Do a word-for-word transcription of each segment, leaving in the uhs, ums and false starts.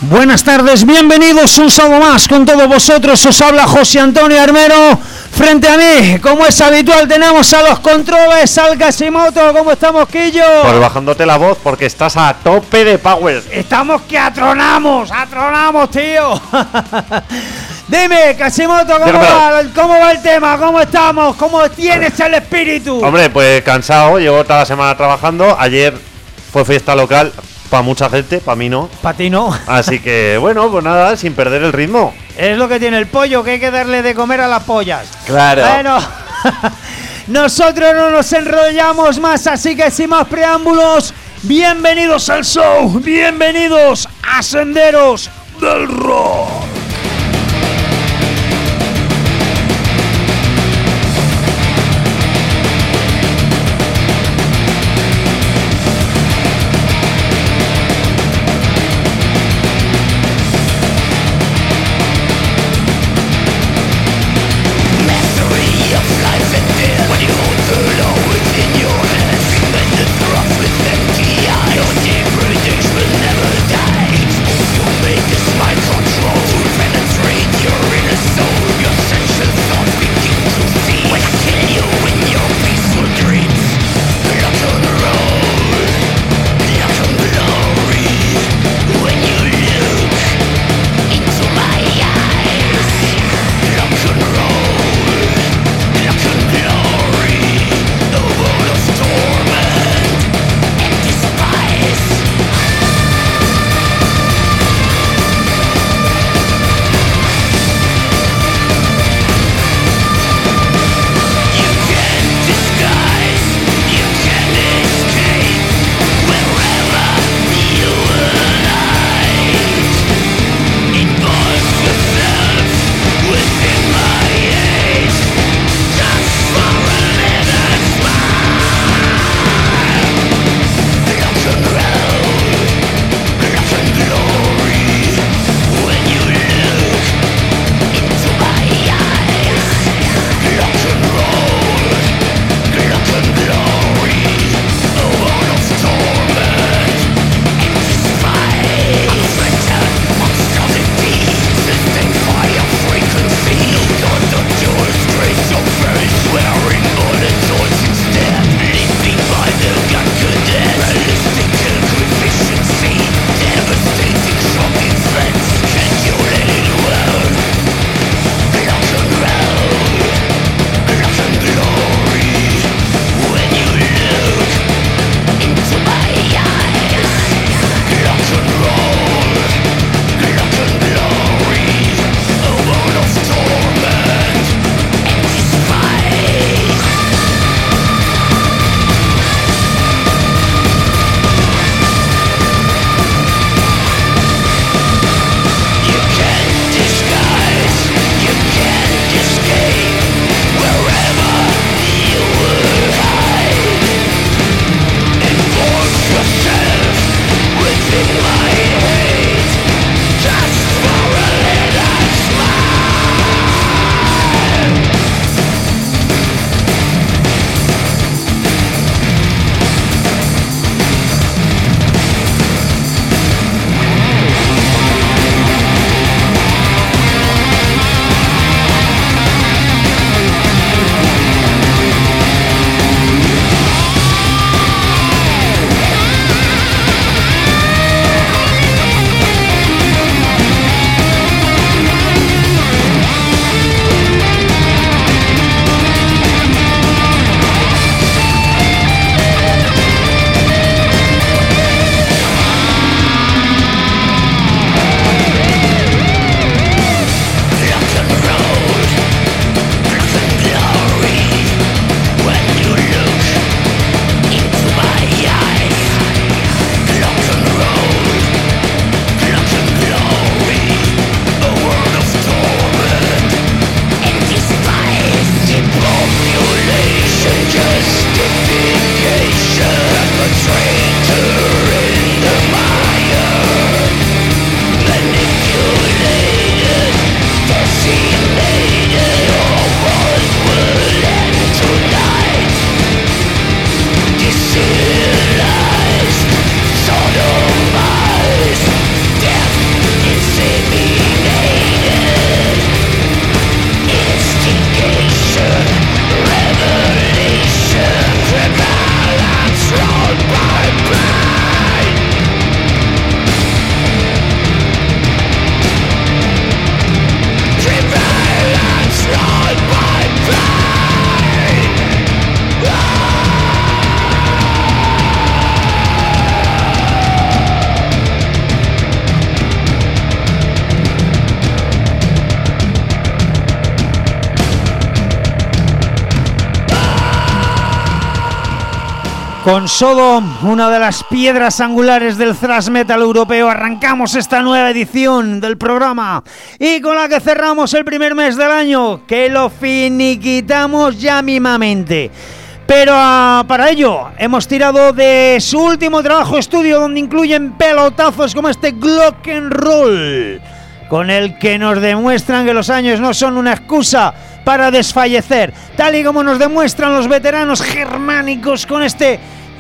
Buenas tardes, bienvenidos un sábado más con todos vosotros. Os habla José Antonio Armero. Frente a mí, como es habitual, tenemos a los controles, al Casimoto. ¿Cómo estamos, Quillo? Pues bajándote la voz porque estás a tope de power. Estamos que atronamos, atronamos, tío. Dime, Casimoto, ¿cómo va, ¿cómo va el tema? ¿Cómo estamos? ¿Cómo tienes el espíritu? Hombre, pues cansado, llevo toda la semana trabajando. Ayer fue fiesta local para mucha gente, para mí no. Para ti no. Así que, bueno, pues nada, sin perder el ritmo. Es lo que tiene el pollo, que hay que darle de comer a las pollas. Claro. Bueno, nosotros no nos enrollamos más, así que sin más preámbulos, bienvenidos al show, bienvenidos a Senderos del Rock. Control Con Sodom, una de las piedras angulares del thrash metal europeo, arrancamos esta nueva edición del programa y con la que cerramos el primer mes del año, que lo finiquitamos ya mimamente. Pero uh, para ello hemos tirado de su último trabajo estudio, donde incluyen pelotazos como este Glockenroll, con el que nos demuestran que los años no son una excusa para desfallecer, tal y como nos demuestran los veteranos germánicos con este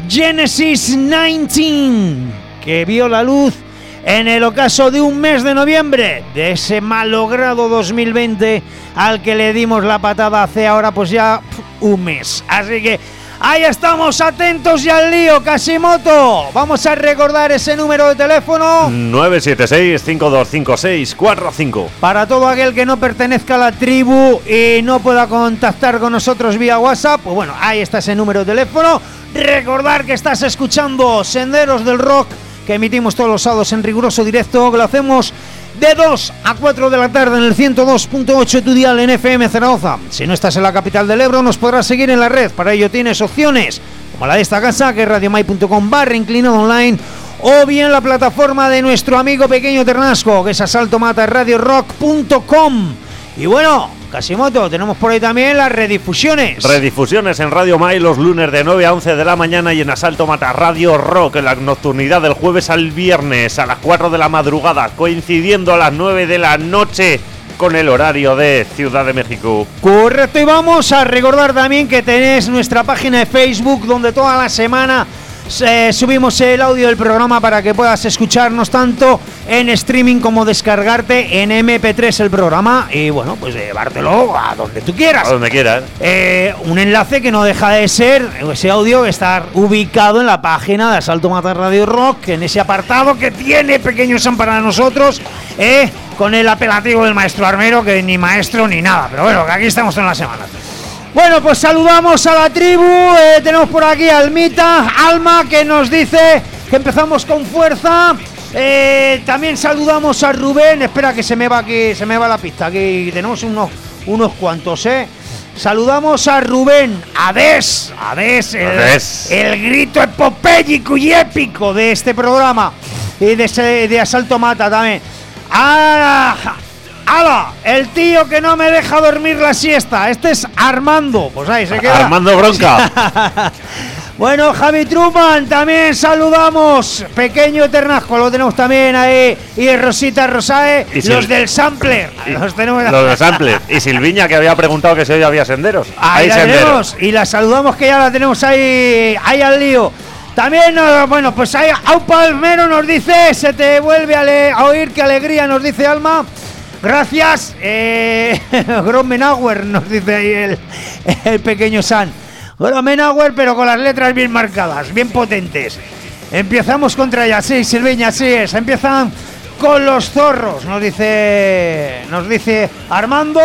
Genesis diecinueve, que vio la luz en el ocaso de un mes de noviembre de ese malogrado dos mil veinte al que le dimos la patada hace ahora pues ya un mes. Así que ahí estamos, atentos y al lío. Casimoto, vamos a recordar ese número de teléfono: nueve siete seis, cinco dos cinco seis, cuatro cinco. Para todo aquel que no pertenezca a la tribu y no pueda contactar con nosotros vía WhatsApp, pues bueno, ahí está ese número de teléfono. Recordar que estás escuchando Senderos del Rock, que emitimos todos los sábados en riguroso directo, que lo hacemos de dos a cuatro de la tarde en el ciento dos punto ocho tu dial en F M Zaragoza. Si no estás en la capital del Ebro, nos podrás seguir en la red. Para ello tienes opciones como la de esta casa, que es radiomai punto com barra inclinado online, o bien la plataforma de nuestro amigo Pequeño Ternasco, que es asalto mata radio rock punto com. Y bueno, Casimoto, tenemos por ahí también las redifusiones. Redifusiones en Radio Mai los lunes de nueve a once de la mañana y en Asalto Mata Radio Rock en la nocturnidad del jueves al viernes a las cuatro de la madrugada, coincidiendo a las nueve de la noche con el horario de Ciudad de México. Correcto, y vamos a recordar también que tenéis nuestra página de Facebook, donde toda la semana Eh, subimos el audio del programa para que puedas escucharnos tanto en streaming como descargarte en eme pe tres el programa y bueno, pues llevártelo a donde tú quieras. A donde quieras. Eh, un enlace que no deja de ser ese audio, estar ubicado en la página de Asalto Mata Radio Rock, en ese apartado que tiene Pequeño Sam para nosotros, eh, con el apelativo del maestro armero, que ni maestro ni nada, pero bueno, que aquí estamos todas las semanas. Bueno, pues saludamos a la tribu, eh, tenemos por aquí a Almita, Alma, que nos dice que empezamos con fuerza. Eh, también saludamos a Rubén, espera que se me va aquí, se me va la pista, aquí tenemos unos, unos cuantos, eh. Saludamos a Rubén, Ades, Ades, el, Ades. el grito epopélico y épico de este programa y de, ese, de Asalto Mata también. A... ¡Hala! El tío que no me deja dormir la siesta. Este es Armando. Pues ahí se queda. Armando Bronca. Bueno, Javi Truman, también saludamos. Pequeño Ternasco, lo tenemos también ahí. Y Rosita Rosae, y los Sil- del Sampler. Y los tenemos. Los del Sampler. Y Silviña, que había preguntado que si hoy había senderos. Ahí Hay la senderos. tenemos. Y la saludamos, que ya la tenemos ahí, ahí al lío. También, bueno, pues ahí Aupa Almero nos dice, se te vuelve a, le- a oír, qué alegría, nos dice Alma. Gracias, eh, Gromenauer, nos dice ahí el, el pequeño San. Gromenauer, pero con las letras bien marcadas, bien potentes. Empezamos contra ella, sí, Silveña, así es. Empiezan con los zorros, nos dice, nos dice Armando.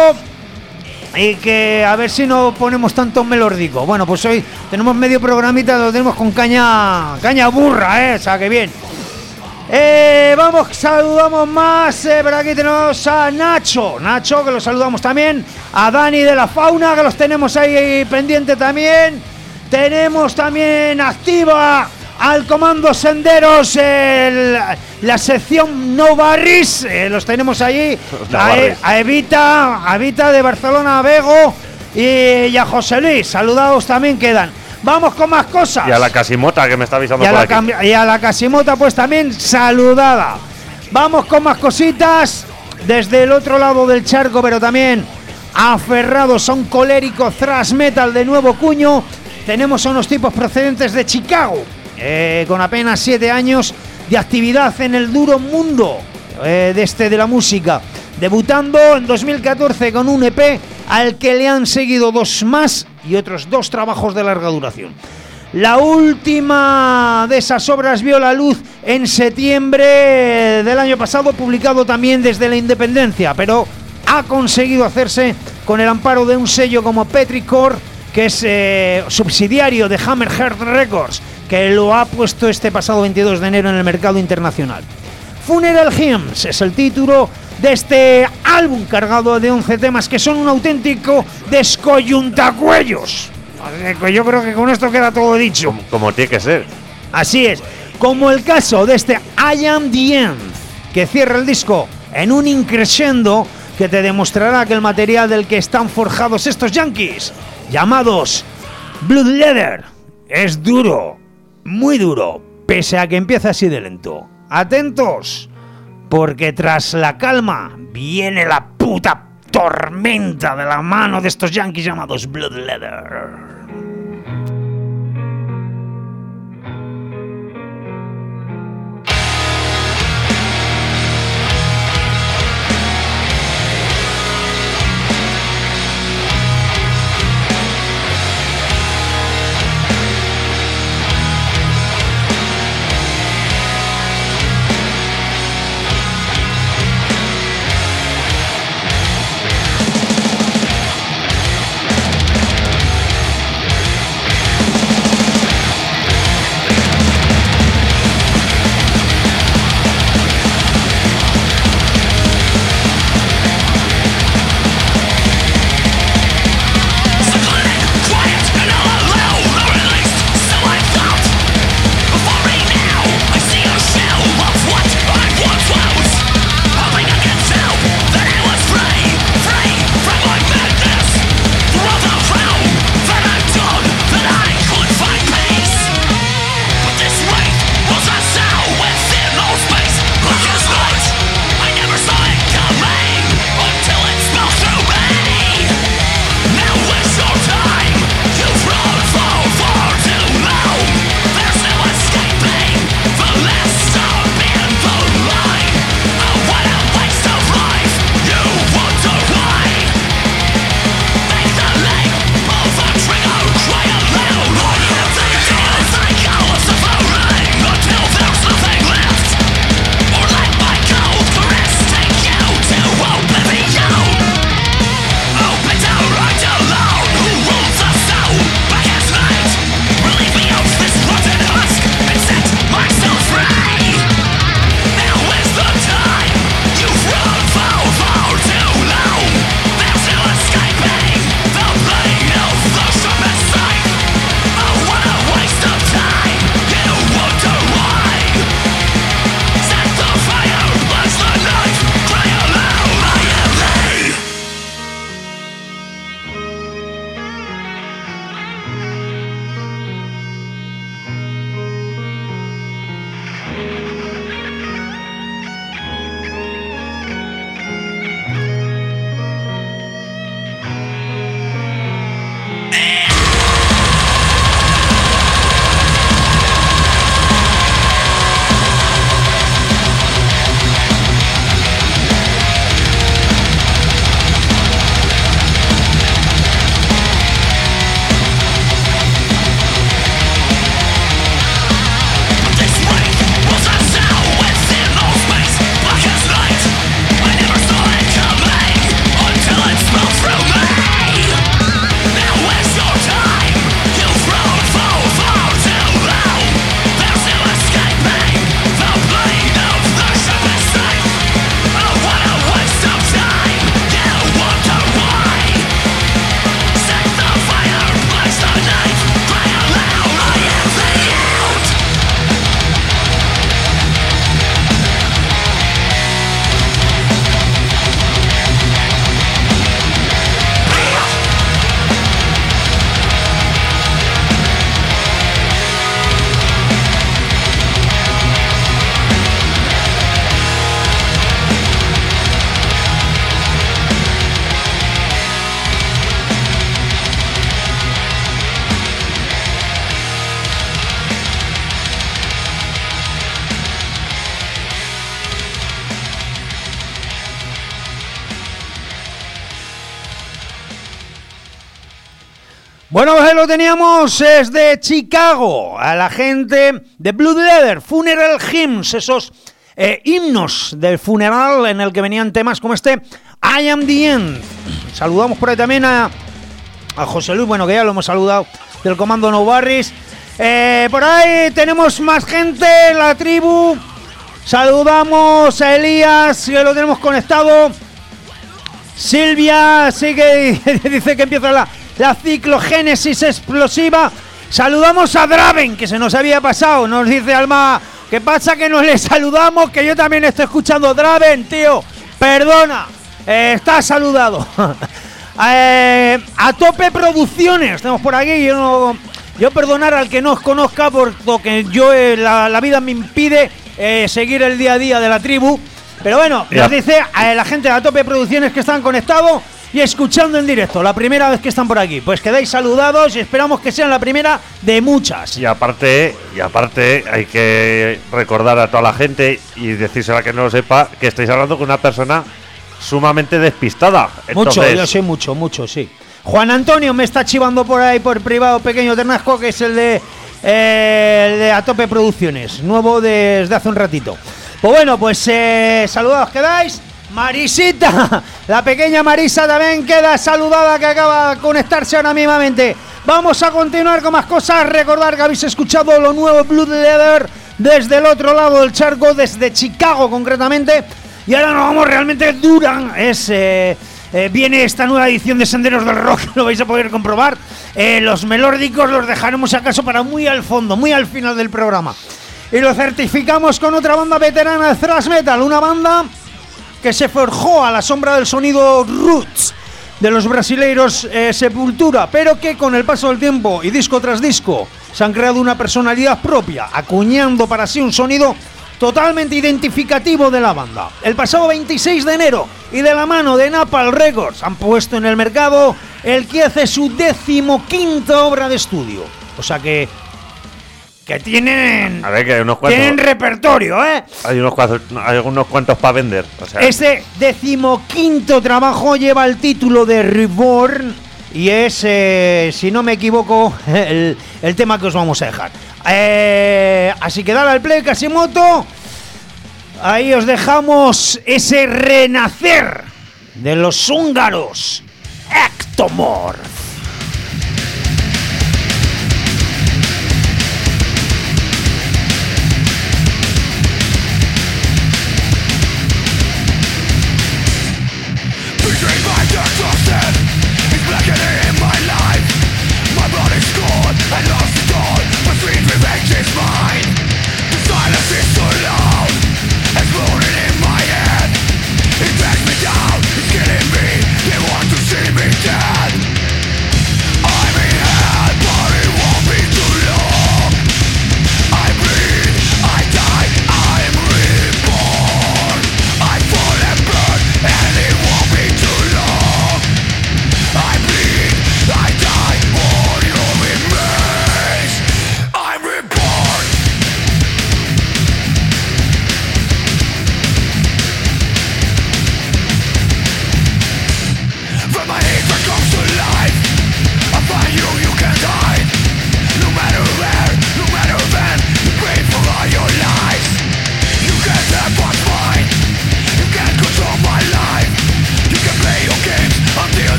Y que a ver si no ponemos tanto melórdico. Bueno, pues hoy tenemos medio programita, lo tenemos con caña, caña burra, eh, o sea que bien. Eh, vamos, saludamos más. Eh, por aquí tenemos a Nacho. Nacho, que lo saludamos también. A Dani de la Fauna, que los tenemos ahí, ahí pendiente también. Tenemos también activa al Comando Senderos, el, la sección No Barris. Eh, los tenemos allí. No a, e, a Evita, a Evita de Barcelona, a Bego y, y a José Luis. Saludados también quedan. Vamos con más cosas. Y a la Casimota, que me está avisando y a, por la aquí. cam- y a la Casimota pues también saludada. Vamos con más cositas desde el otro lado del charco, pero también aferrados a un colérico thrash metal de nuevo cuño. Tenemos a unos tipos procedentes de Chicago, eh, con apenas siete años de actividad en el duro mundo eh, de este de la música, debutando en dos mil catorce con un E P al que le han seguido dos más y otros dos trabajos de larga duración. La última de esas obras vio la luz en septiembre del año pasado, publicado también desde la independencia, pero ha conseguido hacerse con el amparo de un sello como Petrichor, que es eh, subsidiario de Hammerhead Records, que lo ha puesto este pasado veintidós de enero en el mercado internacional. Funeral Hymns es el título de este álbum cargado de once temas que son un auténtico descoyuntacuellos. Yo creo que con esto queda todo dicho. Como, como tiene que ser. Así es, como el caso de este I Am The End, que cierra el disco en un increscendo que te demostrará que el material del que están forjados estos Yankees, llamados Blood Leather, es duro, muy duro, pese a que empieza así de lento. Atentos, porque tras la calma viene la puta tormenta de la mano de estos Yankees llamados Blood Leather. Bueno, pues ahí lo teníamos, es de Chicago, a la gente de Blood Leather, Funeral Hymns, esos eh, himnos del funeral en el que venían temas como este, I Am The End. Saludamos por ahí también a, a José Luis, bueno, que ya lo hemos saludado, del Comando No Barris. Eh, por ahí tenemos más gente en la tribu. Saludamos a Elías, que lo tenemos conectado. Silvia, sí que dice que empieza la... la ciclogénesis explosiva. Saludamos a Draven, que se nos había pasado. Nos dice Alma, ¿qué pasa que nos le saludamos? Que yo también estoy escuchando. Draven, tío, perdona, eh, estás saludado. eh, a tope producciones, tenemos por aquí. Yo no, yo perdonar al que no os conozca, porque yo eh, la, la vida me impide eh, seguir el día a día de la tribu. Pero bueno, yeah. Nos dice a la gente de A Tope Producciones que están conectados y escuchando en directo, la primera vez que están por aquí. Pues quedáis saludados y esperamos que sean la primera de muchas. Y aparte, y aparte hay que recordar a toda la gente y decírsela que no lo sepa, que estáis hablando con una persona sumamente despistada. Entonces... Mucho, yo sé mucho, mucho, sí. Juan Antonio me está chivando por ahí por privado pequeño Ternasco, que es el de, eh, el de A Tope Producciones, nuevo desde hace un ratito. Pues bueno, pues eh, saludados quedáis. Marisita, la pequeña Marisa también queda saludada, que acaba de conectarse ahora mismamente. Vamos a continuar con más cosas. Recordar que habéis escuchado lo nuevo Blood Leather desde el otro lado del charco, desde Chicago concretamente. Y ahora nos vamos realmente Duran. Es, eh, eh, viene esta nueva edición de Senderos del Rock, lo vais a poder comprobar. Eh, los melódicos los dejaremos acaso para muy al fondo, muy al final del programa. Y lo certificamos con otra banda veterana de thrash metal, una banda que se forjó a la sombra del sonido roots de los brasileiros eh, Sepultura, pero que con el paso del tiempo y disco tras disco se han creado una personalidad propia, acuñando para sí un sonido totalmente identificativo de la banda. El pasado veintiséis de enero y de la mano de Napalm Records han puesto en el mercado el que hace su decimoquinta obra de estudio, o sea que que tienen, a ver, que hay unos cuantos, tienen repertorio, ¿eh? Hay unos cuantos, hay unos cuantos para vender. O sea, este decimoquinto trabajo lleva el título de Reborn y es, eh, si no me equivoco, el, el tema que os vamos a dejar. Eh, así que dale al play, Casimoto. Ahí os dejamos ese renacer de los húngaros, Ectomorph.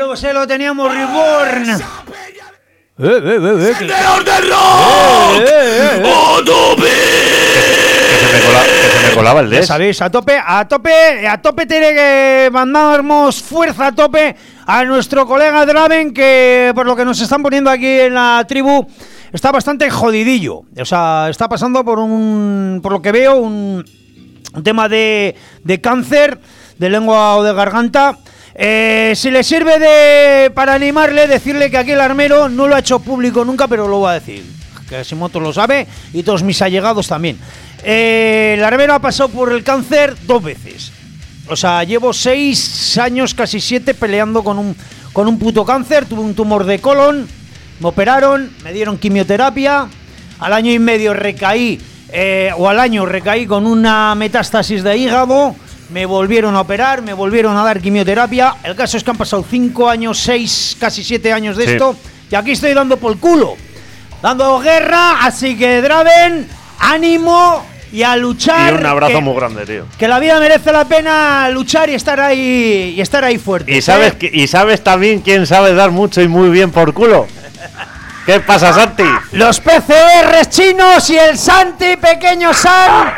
nuevo se lo teníamos Reborn. Eh, eh, eh, eh. ¡Senderos del rock! Eh, eh, eh. ¡A tope! Que se me, cola, que se me colaba el Ya des. sabéis, a tope, a tope, a tope tiene que mandarnos fuerza a tope a nuestro colega Draven, que por lo que nos están poniendo aquí en la tribu está bastante jodidillo. O sea, está pasando por un, por lo que veo, un, un tema de, de cáncer de lengua o de garganta. Eh, si le sirve de para animarle, decirle que aquí el armero no lo ha hecho público nunca, pero lo va a decir. Que Simoto lo sabe y todos mis allegados también. Eh, el armero ha pasado por el cáncer dos veces. O sea, llevo seis años, casi siete, peleando con un, con un puto cáncer. Tuve un tumor de colon, me operaron, me dieron quimioterapia. Al año y medio recaí, eh, o al año recaí con una metástasis de hígado. Me volvieron a operar, me volvieron a dar quimioterapia. El caso es que han pasado cinco años, seis, casi siete años de Sí. esto. Y aquí estoy dando por culo, dando guerra. Así que, Draven, ánimo y a luchar. Y un abrazo que, muy grande, tío. que la vida merece la pena luchar y estar ahí y estar ahí fuerte. ¿Y sabes, que, y sabes también quién sabe dar mucho y muy bien por culo? ¿Qué pasa, Santi? Los P C Rs chinos y el Santi, pequeño San.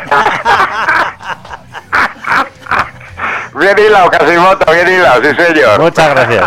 Bien hilado, Casimoto, bien hilado, sí señor. Muchas gracias.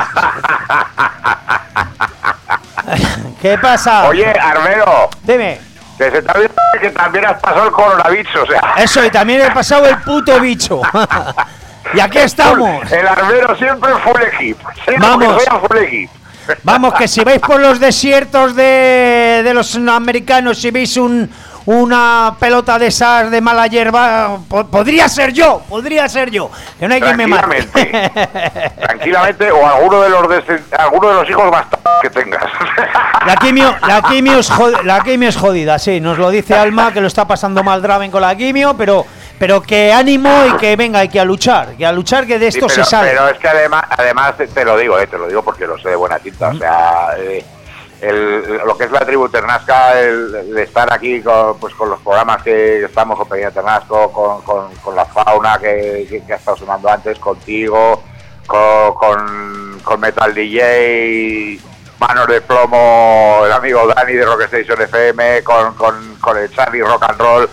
¿Qué pasa? Oye, Armero, Dime. que se te ha olvidado que también has pasado el coronavirus, o sea. Eso, y también he pasado el puto bicho. Y aquí estamos. El Armero siempre full equip. Siempre Vamos. que sea full equip. Vamos, que si vais por los desiertos de, de los americanos, si veis un, una pelota de esas de mala hierba, po- podría ser yo, podría ser yo. Que no hay quien me mate. Tranquilamente. Tranquilamente, o alguno de los descend- alguno de los hijos bastardos que tengas. La quimio, la quimio es jod- la quimio es jodida, sí, nos lo dice Alma, que lo está pasando mal Draven con la quimio, pero pero que ánimo y que venga, hay que a luchar, que a luchar, que de esto Sí, pero, se sale. pero es que además, además te, te lo digo, eh, te lo digo porque lo sé de buena tinta. O sea, eh, el, lo que es la tribu Ternasca, el, el estar aquí con, pues, con los programas que estamos con Peña Ternasco, con, con, con la fauna que, que, que ha estado sonando antes, contigo, con, con, con Metal D J, Manos de Plomo, el amigo Dani de Rock Station F M, con, con, con el Charlie Rock and Roll.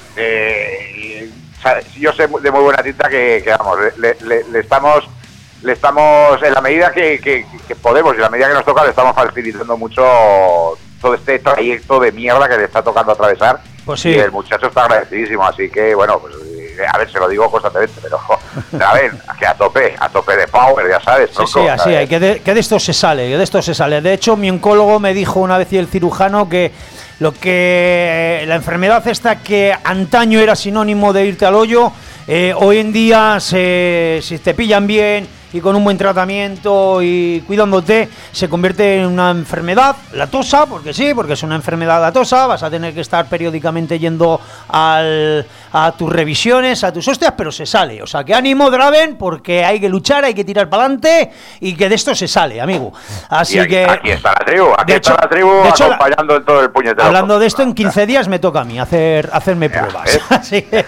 Eh, o sea, yo sé de muy buena tinta que, que vamos, le, le, le estamos le estamos en la medida que, que, que podemos y en la medida que nos toca le estamos facilitando mucho todo este trayecto de mierda que le está tocando atravesar. Pues sí. Y el muchacho está agradecidísimo, así que bueno, pues a ver, se lo digo constantemente, pero a ver, que a tope, a tope de power, ya sabes. Sí, tronco, sí, así ¿sabes? hay, que de, que de esto se sale, que de esto se sale. De hecho, mi oncólogo me dijo una vez y el cirujano que lo que la enfermedad esta que antaño era sinónimo de irte al hoyo, eh, hoy en día se, si te pillan bien y con un buen tratamiento y cuidándote, se convierte en una enfermedad latosa, porque sí, porque es una enfermedad latosa, vas a tener que estar periódicamente yendo al, a tus revisiones, a tus hostias, pero se sale. O sea, que ánimo, Draven, porque hay que luchar, hay que tirar para adelante y que de esto se sale, amigo. Así Y aquí, que... aquí está la tribu, aquí de está hecho- la tribu de hecho, la- acompañando en todo el puñetero. Hablando de esto, en quince días me toca a mí hacer hacerme pruebas. ¿ves? Así que-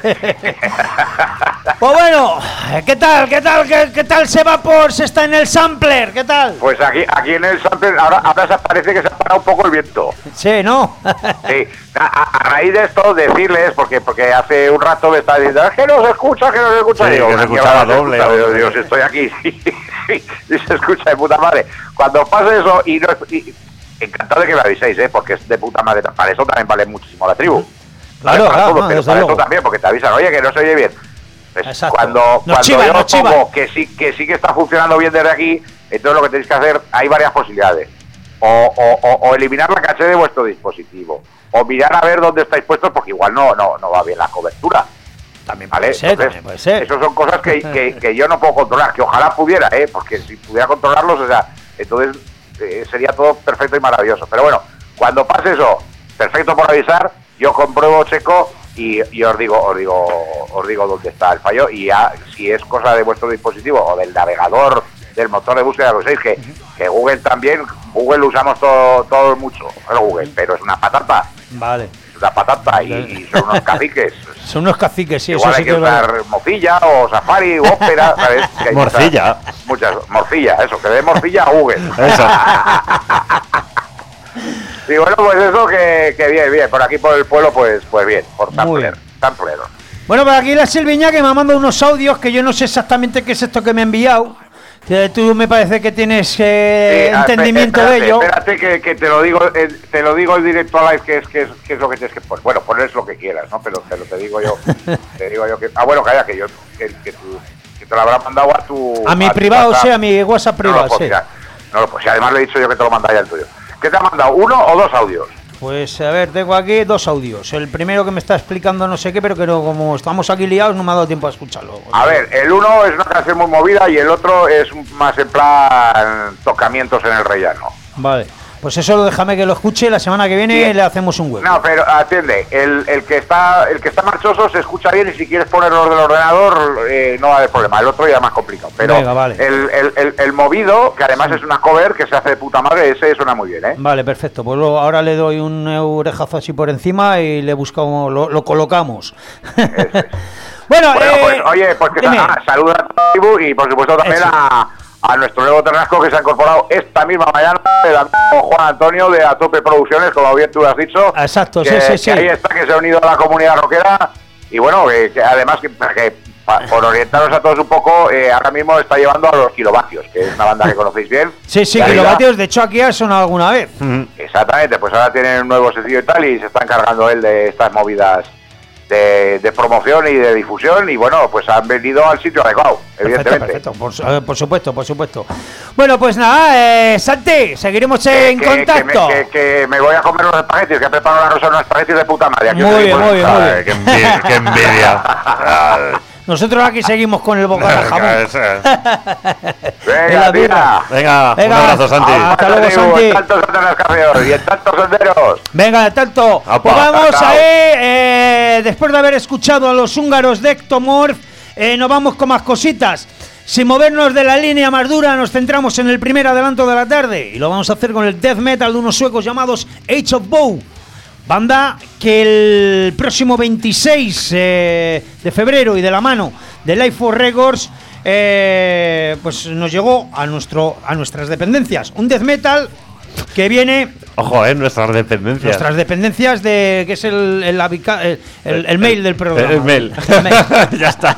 Pues bueno, ¿qué tal? ¿Qué tal? ¿Qué, qué tal se va por se está en el sampler? ¿Qué tal? Pues aquí, aquí en el sample ahora, ahora se parece que se ha parado un poco el viento. Sí, ¿no? Sí, a, a- a raíz de esto decirles, porque porque hace un rato me estaba diciendo, es que no se escucha, que no se escucha. Sí, Digo, que se "Aquí escuchaba ahora se doble, escucha". Digo, hombre. Dios, estoy aquí y se escucha de puta madre. Cuando pase eso, y, no, y encantado de que me aviséis, ¿eh? Porque es de puta madre. Para eso también vale muchísimo la tribu. Claro, Para claro, todo, no, pero desde para luego. eso también, porque te avisan, oye, que no se oye bien. Pues Exacto. cuando Nos cuando chivan, yo nos os pongo chivan. que sí, que sí que está funcionando bien desde aquí, entonces lo que tenéis que hacer, hay varias posibilidades. O, o, o, o eliminar la caché de vuestro dispositivo, o mirar a ver dónde estáis puestos, porque igual no no no va bien la cobertura. También ¿Vale? puede ser, Entonces, también puede ser. Eso son cosas que, que, que yo no puedo controlar, que ojalá pudiera, ¿eh? Porque si pudiera controlarlos, o sea, entonces eh, sería todo perfecto y maravilloso. Pero bueno, cuando pase eso, perfecto por avisar, yo compruebo, checo y, y os digo, os digo, os digo dónde está el fallo. Y ya, si es cosa de vuestro dispositivo o del navegador, del motor de búsqueda, lo sabéis, que, que Google también, Google lo usamos todo, todo mucho, no Google, pero es una patata. Vale. la patata y, y son unos caciques. Son unos caciques, sí, Igual eso hay sí que que es usar verdad. mocilla o safari o ópera, ¿sabes? Que hay Morcilla. Muchas, muchas, morcilla, eso, que dé morcilla a Google. Eso. Y bueno, pues eso que, que bien, bien. Por aquí por el pueblo, pues, pues bien, por Muy Tampler, Tampler. Bueno, por aquí la Silviña que me ha mandado unos audios que yo no sé exactamente qué es esto que me ha enviado. Que tú me parece que tienes eh, Sí, ah, entendimiento espérate, de ello. Espérate que, que te lo digo, eh, te lo digo en directo a live, que es, que es que es lo que tienes que poner. Bueno, pones lo que quieras, ¿no? Pero te lo te digo yo, te digo yo que ah bueno, calla que yo que, que, tú, que te lo habrá mandado a tu A mi tu privado, WhatsApp. sí, a mi WhatsApp No privado, lo puedo sí. mirar, no lo puedo. Si además le he dicho yo que te lo mandaría el tuyo. ¿Qué te ha mandado? ¿Uno o dos audios? Pues a ver, tengo aquí dos audios. El primero que me está explicando no sé qué, pero que no, como estamos aquí liados no me ha dado tiempo a escucharlo. A ver, el uno es una canción muy movida y el otro es más en plan tocamientos en el rellano. Vale, pues eso déjame que lo escuche. La semana que viene Bien. le hacemos un huevo. No, pero atiende, el, el que está el que está marchoso se escucha bien y si quieres ponerlo del ordenador eh, no va a haber problema. El otro ya es más complicado. Pero Venga, vale. el, el, el, el movido, que además es una cover que se hace de puta madre, ese suena muy bien, ¿eh? Vale, perfecto. Pues luego, ahora le doy un orejazo así por encima y le buscamos, lo, lo colocamos. Eso es. Bueno, Bueno, eh, pues oye, pues que dime. ah, saluda a tu tribu y por supuesto también Eso. a, a nuestro nuevo Ternasco que se ha incorporado esta misma mañana, el amigo Juan Antonio de A Tope Producciones, como bien tú has dicho. Exacto, que, sí, sí, que sí. ahí está, que se ha unido a la comunidad rockera y bueno, que, que además que, que pa- por orientaros a todos un poco, eh, ahora mismo está llevando a los Kilovatios, que es una banda que conocéis bien. Sí, sí, Y ahí kilovatios. De hecho, aquí ha sonado alguna vez. Mm. Exactamente, pues ahora tienen un nuevo sencillo y tal y se está encargando él de estas movidas de, de promoción y de difusión y bueno, pues han venido al sitio adecuado, Perfecto, evidentemente. perfecto. Por, su- eh, por supuesto, por supuesto. Bueno, pues nada, eh, Santi, seguiremos en que, contacto. Que me, que, que me voy a comer unos espaguetis, que he preparado la rosa unos espaguetis de puta madre. Aquí os Muy digo, bien, muy bien, muy Ay, bien. qué envidia. Qué envidia. Nosotros aquí seguimos con el bocata de jamón. Venga, En la tira. Venga, Venga. un abrazo, Santi. Ah. Hasta luego, Digo, Santi. En tantos andares cafeos y en tantos senderos. Venga, tanto. Apa. Pues vamos Chao. ahí, eh, después de haber escuchado a los húngaros de Ectomorph, eh, nos vamos con más cositas. Sin movernos de la línea más dura, nos centramos en el primer adelanto de la tarde y lo vamos a hacer con el death metal de unos suecos llamados Age of Bow. Banda que el próximo veintiséis eh, de febrero y de la mano de Life for Records eh, pues nos llegó a nuestro a nuestras dependencias. Un death metal que viene Ojo, eh, nuestras dependencias. nuestras dependencias de que es el el, habica- el, el- el mail del programa. El mail. El mail. Ya está.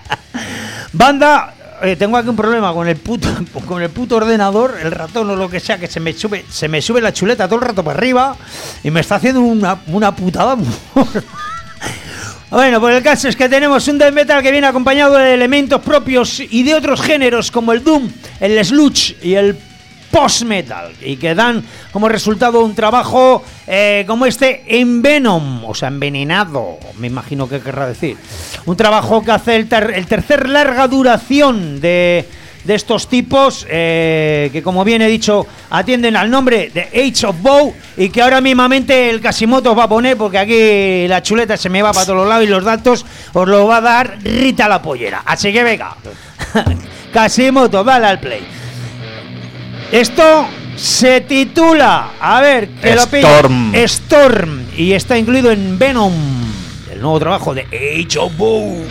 Banda, eh, tengo aquí un problema con el puto con el puto ordenador, el ratón o lo que sea, que se me sube se me sube la chuleta todo el rato para arriba y me está haciendo una, una putada. Bueno, pues el caso es que tenemos un death metal que viene acompañado de elementos propios y de otros géneros como el doom, el sludge y el post-metal, y que dan como resultado un trabajo eh, como este Envenom, o sea, envenenado, me imagino que querrá decir. Un trabajo que hace el, ter- el tercer larga duración de, de estos tipos, eh, que como bien he dicho, atienden al nombre de Age of Bow, y que ahora mismamente el Casimoto os va a poner, porque aquí la chuleta se me va para todos los lados y los datos os lo va a dar Rita la pollera. Así que venga, Casimoto, dale al play. Esto se titula, a ver, que lo pillo. Storm. Storm, y está incluido en Venom, el nuevo trabajo de Age of Bow.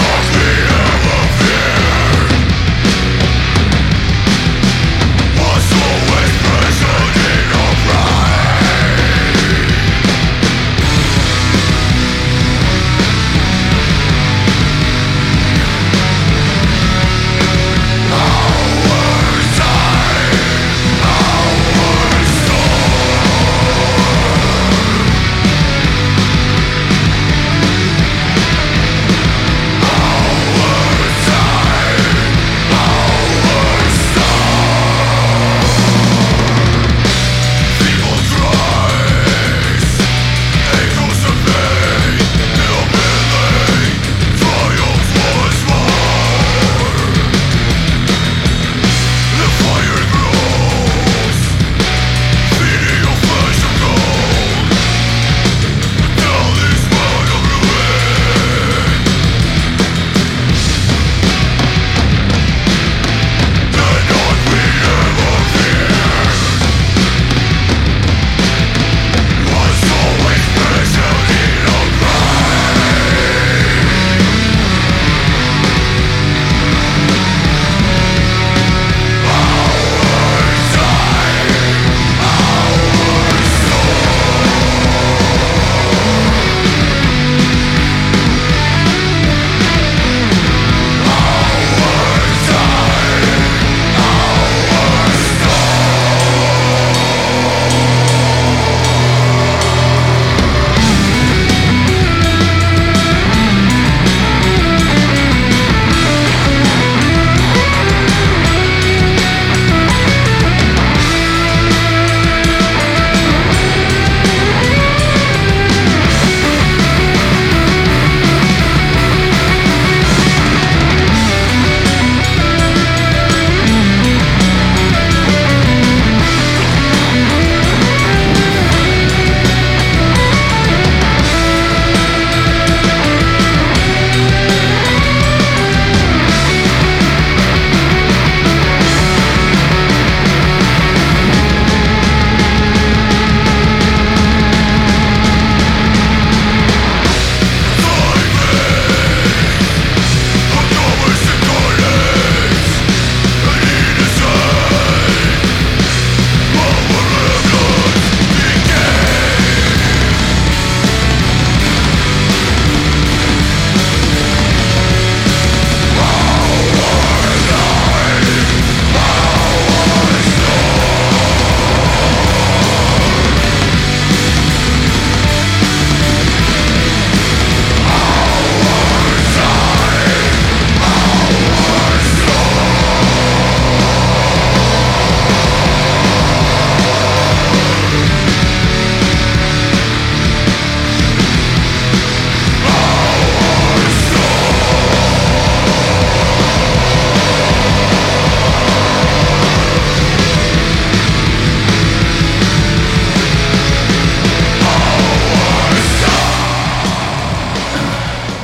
Was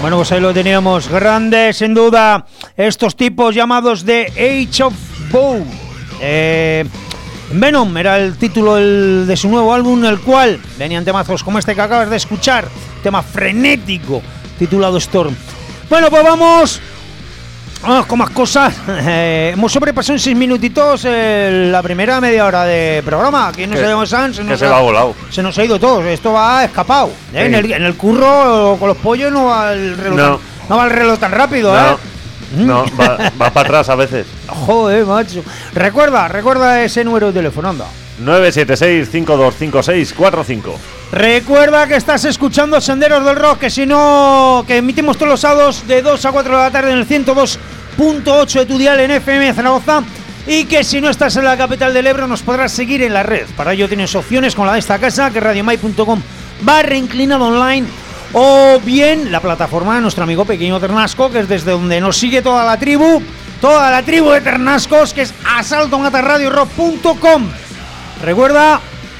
Bueno, pues ahí lo teníamos, grande sin duda, estos tipos llamados The Age of Bow. Eh, Venom era el título el, de su nuevo álbum, el cual venían temazos como este que acabas de escuchar, tema frenético, titulado Storm. Bueno, pues vamos, vamos con más cosas. Eh, hemos sobrepasado en seis minutitos eh, la primera media hora de programa. Aquí no sabemos, San, se nos se ha, va volado. Se nos ha ido todo, esto va escapado. ¿eh? Sí. En, el, en el curro con los pollos no va el reloj, no. Tan, no va el reloj tan rápido, no. ¿eh? No, va, va para atrás a veces. Joder, macho. Recuerda, recuerda ese número de teléfono, anda. nueve siete seis, cinco dos cinco seis cuatro cinco. Recuerda que estás escuchando Senderos del Rock, que si no, que emitimos todos los sábados de dos a cuatro de la tarde en el ciento dos punto ocho de tu dial en F M Zaragoza, y que si no estás en la capital del Ebro nos podrás seguir en la red. Para ello tienes opciones con la de esta casa, que es radiomai punto com barra inclinado online, o bien la plataforma de nuestro amigo Pequeño Ternasco, que es desde donde nos sigue toda la tribu, toda la tribu de Ternascos, que es asalto mata radio rock punto com. Recuerda,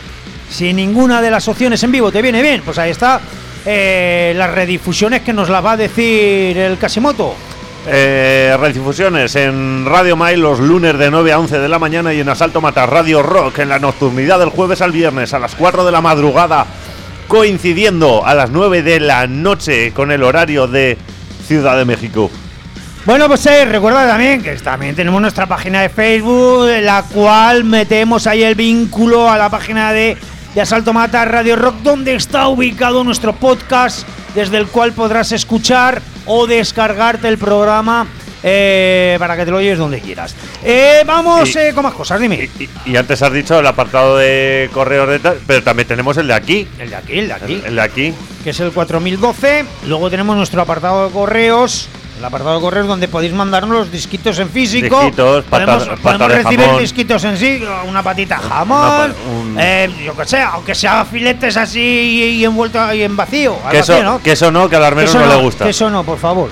si ninguna de las opciones en vivo te viene bien, pues ahí está eh, las redifusiones que nos las va a decir el Casimoto. Eh, redifusiones en Radio Mai los lunes de nueve a once de la mañana y en Asalto Mata Radio Rock en la nocturnidad del jueves al viernes a las cuatro de la madrugada, coincidiendo a las nueve de la noche con el horario de Ciudad de México. Bueno, pues eh, recuerda también que también tenemos nuestra página de Facebook, en la cual metemos ahí el vínculo a la página de, de Asalto Mata Radio Rock, donde está ubicado nuestro podcast, desde el cual podrás escuchar o descargarte el programa eh, para que te lo lleves donde quieras. Eh, vamos y, eh, con más cosas, dime. Y, y, y antes has dicho el apartado de correos de tal, pero también tenemos el de aquí. El de aquí, el de aquí. El, el de aquí. Que es el cuatro mil doce. Luego tenemos nuestro apartado de correos. El apartado de correos donde podéis mandarnos los disquitos en físico. Disquitos, podemos, pata, podemos pata recibir jamón. disquitos en sí, una patita de jamón, un... eh, yo que sé, aunque sea filetes así y, y envuelto y en vacío. Queso, vacío, ¿no? Queso no, que al armero no, no le gusta. Queso no, por favor.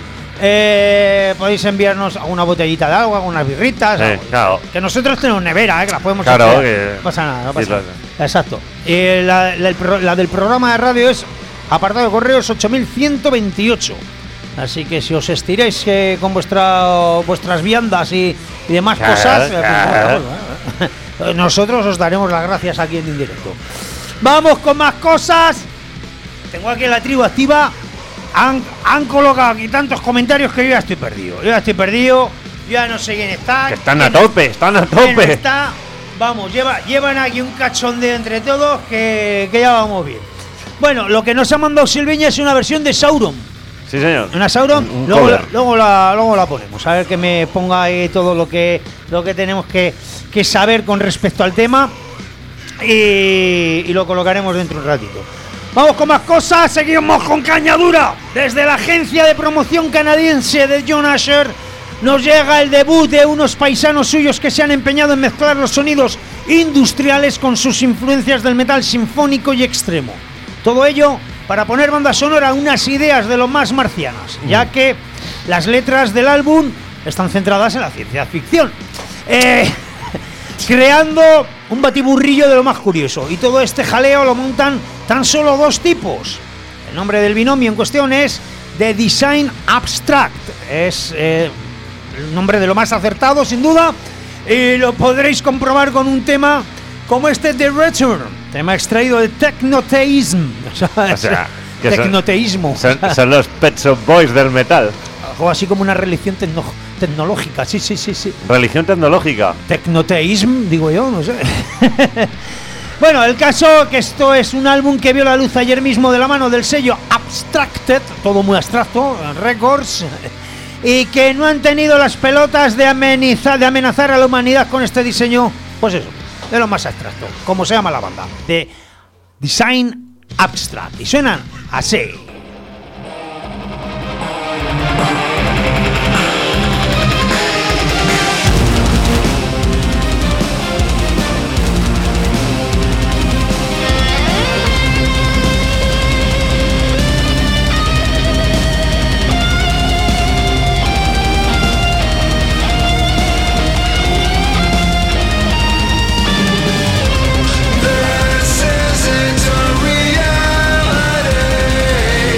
Eh, podéis enviarnos alguna botellita de agua, algunas birritas. Sí, algo, claro. Que nosotros tenemos nevera, eh, que las podemos claro, hacer. Que... No pasa nada, no pasa sí, nada. Claro. Exacto. Y la, la, la del programa de radio es apartado de correos ocho mil ciento veintiocho. Así que si os estiráis eh, con vuestra, vuestras viandas y, y demás claro, cosas, eh, claro. pues, bueno, nosotros os daremos las gracias aquí en directo. Vamos con más cosas. Tengo aquí la tribu activa. Han, han colocado aquí tantos comentarios que yo ya estoy perdido. Yo ya estoy perdido. Yo ya no sé quién está. Que están a tope, no, están a tope. No está. Vamos, lleva, llevan aquí un cachondeo entre todos que, que ya vamos bien. Bueno, lo que nos ha mandado Silviña es una versión de Sauron. Sí, señor. Una Sauron, un, un luego, la, luego, la, luego la ponemos. A ver que me ponga ahí todo lo que lo que tenemos que, que saber con respecto al tema. Y, y lo colocaremos dentro de un ratito. Vamos con más cosas, seguimos con cañadura. Desde la agencia de promoción canadiense de John Asher nos llega el debut de unos paisanos suyos que se han empeñado en mezclar los sonidos industriales con sus influencias del metal sinfónico y extremo. Todo ello para poner banda sonora a unas ideas de lo más marcianas, ya que las letras del álbum están centradas en la ciencia ficción, eh, creando un batiburrillo de lo más curioso. Y todo este jaleo lo montan tan solo dos tipos. El nombre del binomio en cuestión es The Design Abstract, es eh, el nombre de lo más acertado sin duda, y lo podréis comprobar con un tema como este The Return, tema extraído de Technoteism. O sea, que Technoteísmo. Son, son, son los Pet Shop Boys del metal. Algo así como una religión tecno, tecnológica, sí, sí, sí, sí. Religión tecnológica. Technoteism, digo yo, no sé. Bueno, el caso que esto es un álbum que vio la luz ayer mismo de la mano del sello Abstracted, todo muy abstracto, Records, y que no han tenido las pelotas de amenazar, de amenazar a la humanidad con este diseño, pues eso, de lo más abstracto, como se llama la banda, de Design Abstract, y suenan así. This isn't a reality.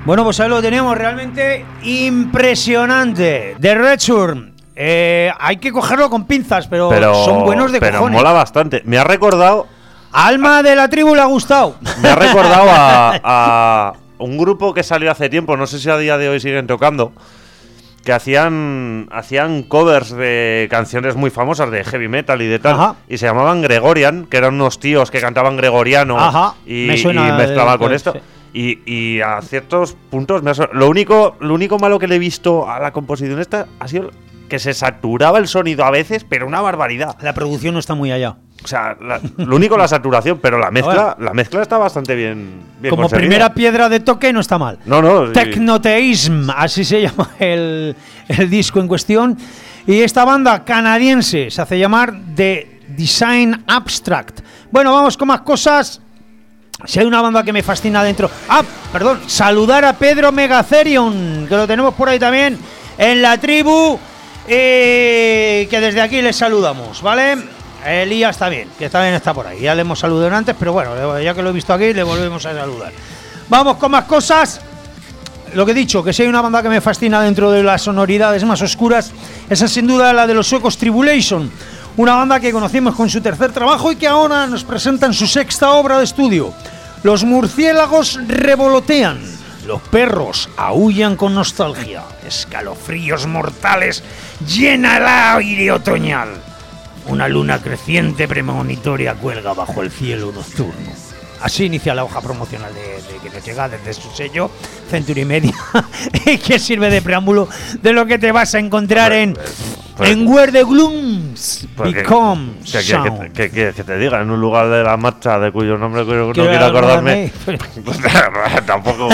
Bueno, pues ahí lo tenemos, realmente impresionante. The Return. Eh, hay que cogerlo con pinzas, pero, pero son buenos de pero cojones. mola bastante. Me ha recordado... Alma de la tribu le ha gustado. Me ha recordado a, a un grupo que salió hace tiempo, no sé si a día de hoy siguen tocando, que hacían hacían covers de canciones muy famosas de heavy metal y de tal. Ajá. Y se llamaban Gregorian, que eran unos tíos que cantaban gregoriano. Ajá. y, Me suena y mezclaba de- con de- esto. sí. Y, y a ciertos puntos me ha son- lo único lo único malo que le he visto a la composición esta ha sido que se saturaba el sonido a veces, pero una barbaridad. La producción no está muy allá. O sea, la- lo único la saturación, pero la mezcla la mezcla está bastante bien, bien Como conseguida. primera piedra de toque no está mal. No, no. sí. Technotheism, así se llama el, el disco en cuestión. Y esta banda canadiense se hace llamar The Design Abstract. Bueno, vamos con más cosas. Si hay una banda que me fascina dentro... Ah, perdón, saludar a Pedro Megacerion, que lo tenemos por ahí también en la tribu, eh, que desde aquí les saludamos, ¿vale? Elías también, que también está por ahí. Ya le hemos saludado antes, pero bueno, ya que lo he visto aquí, le volvemos a saludar. Vamos con más cosas. Lo que he dicho, que si hay una banda que me fascina dentro de las sonoridades más oscuras, esa es sin duda la de los suecos Tribulation. Una banda que conocimos con su tercer trabajo y que ahora nos presentan su sexta obra de estudio. Los murciélagos revolotean, los perros aúllan con nostalgia, escalofríos mortales llena el aire otoñal. Una luna creciente premonitoria cuelga bajo el cielo nocturno. Así inicia la hoja promocional de, de que nos llega desde su sello Century Media y que sirve de preámbulo de lo que te vas a encontrar en, pues- en Where the Glooms Porque- Become ¿Qué quieres Sound. que, que, que- que te diga? En un lugar de la marcha de cuyo nombre no Quiero quiero acordarme. acordarme. Pues, tampoco.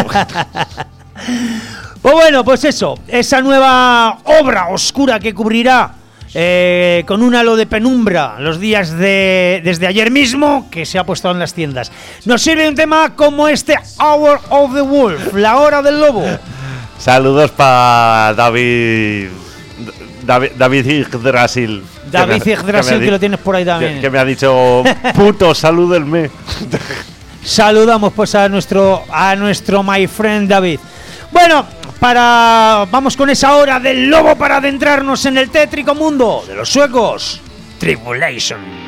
Pues bueno, pues eso, esa nueva obra oscura que cubrirá eh, con un halo de penumbra los días de desde ayer mismo, que se ha puesto en las tiendas. Nos sirve un tema como este Hour of the Wolf, la hora del lobo. Saludos para David. David, David Yggdrasil. David Que me- Yggdrasil, me ha que di- lo tienes por ahí Que, también. que me ha dicho, puto, salúdenme. Saludamos pues a nuestro a nuestro my friend David. Bueno, para vamos con esa hora del lobo para adentrarnos en el tétrico mundo de los suecos Tribulation.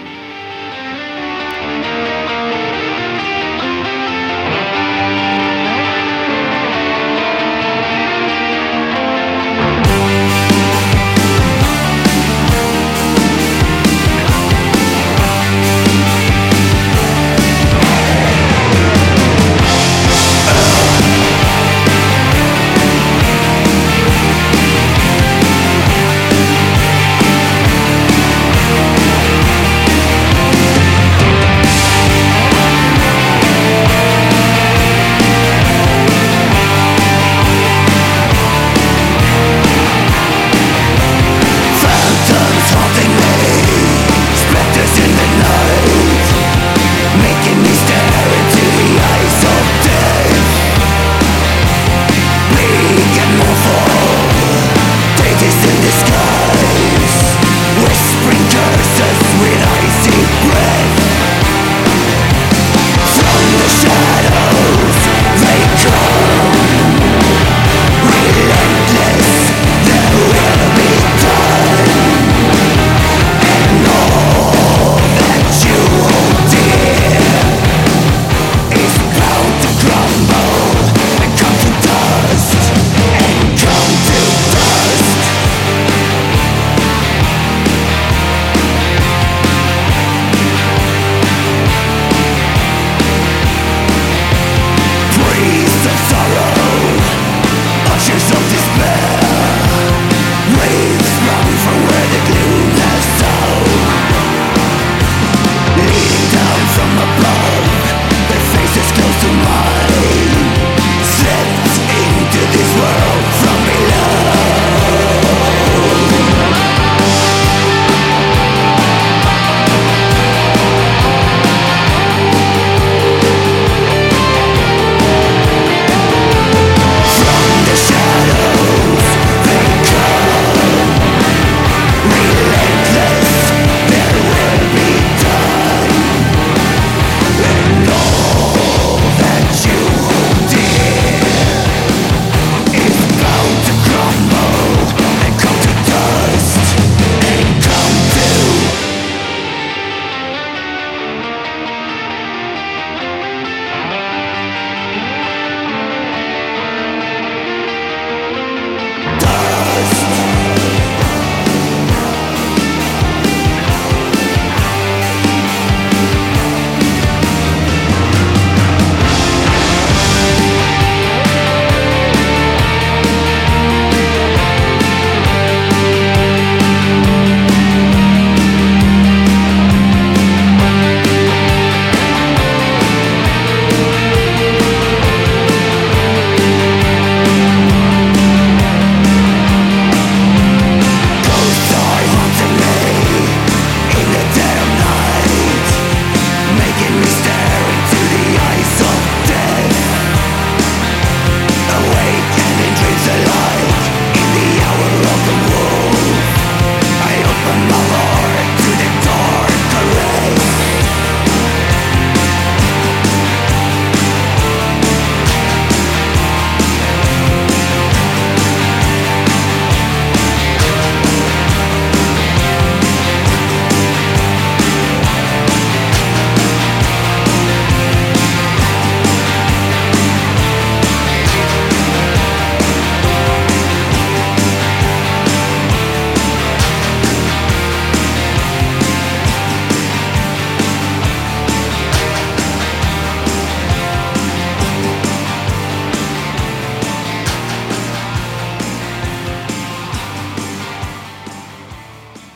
Thank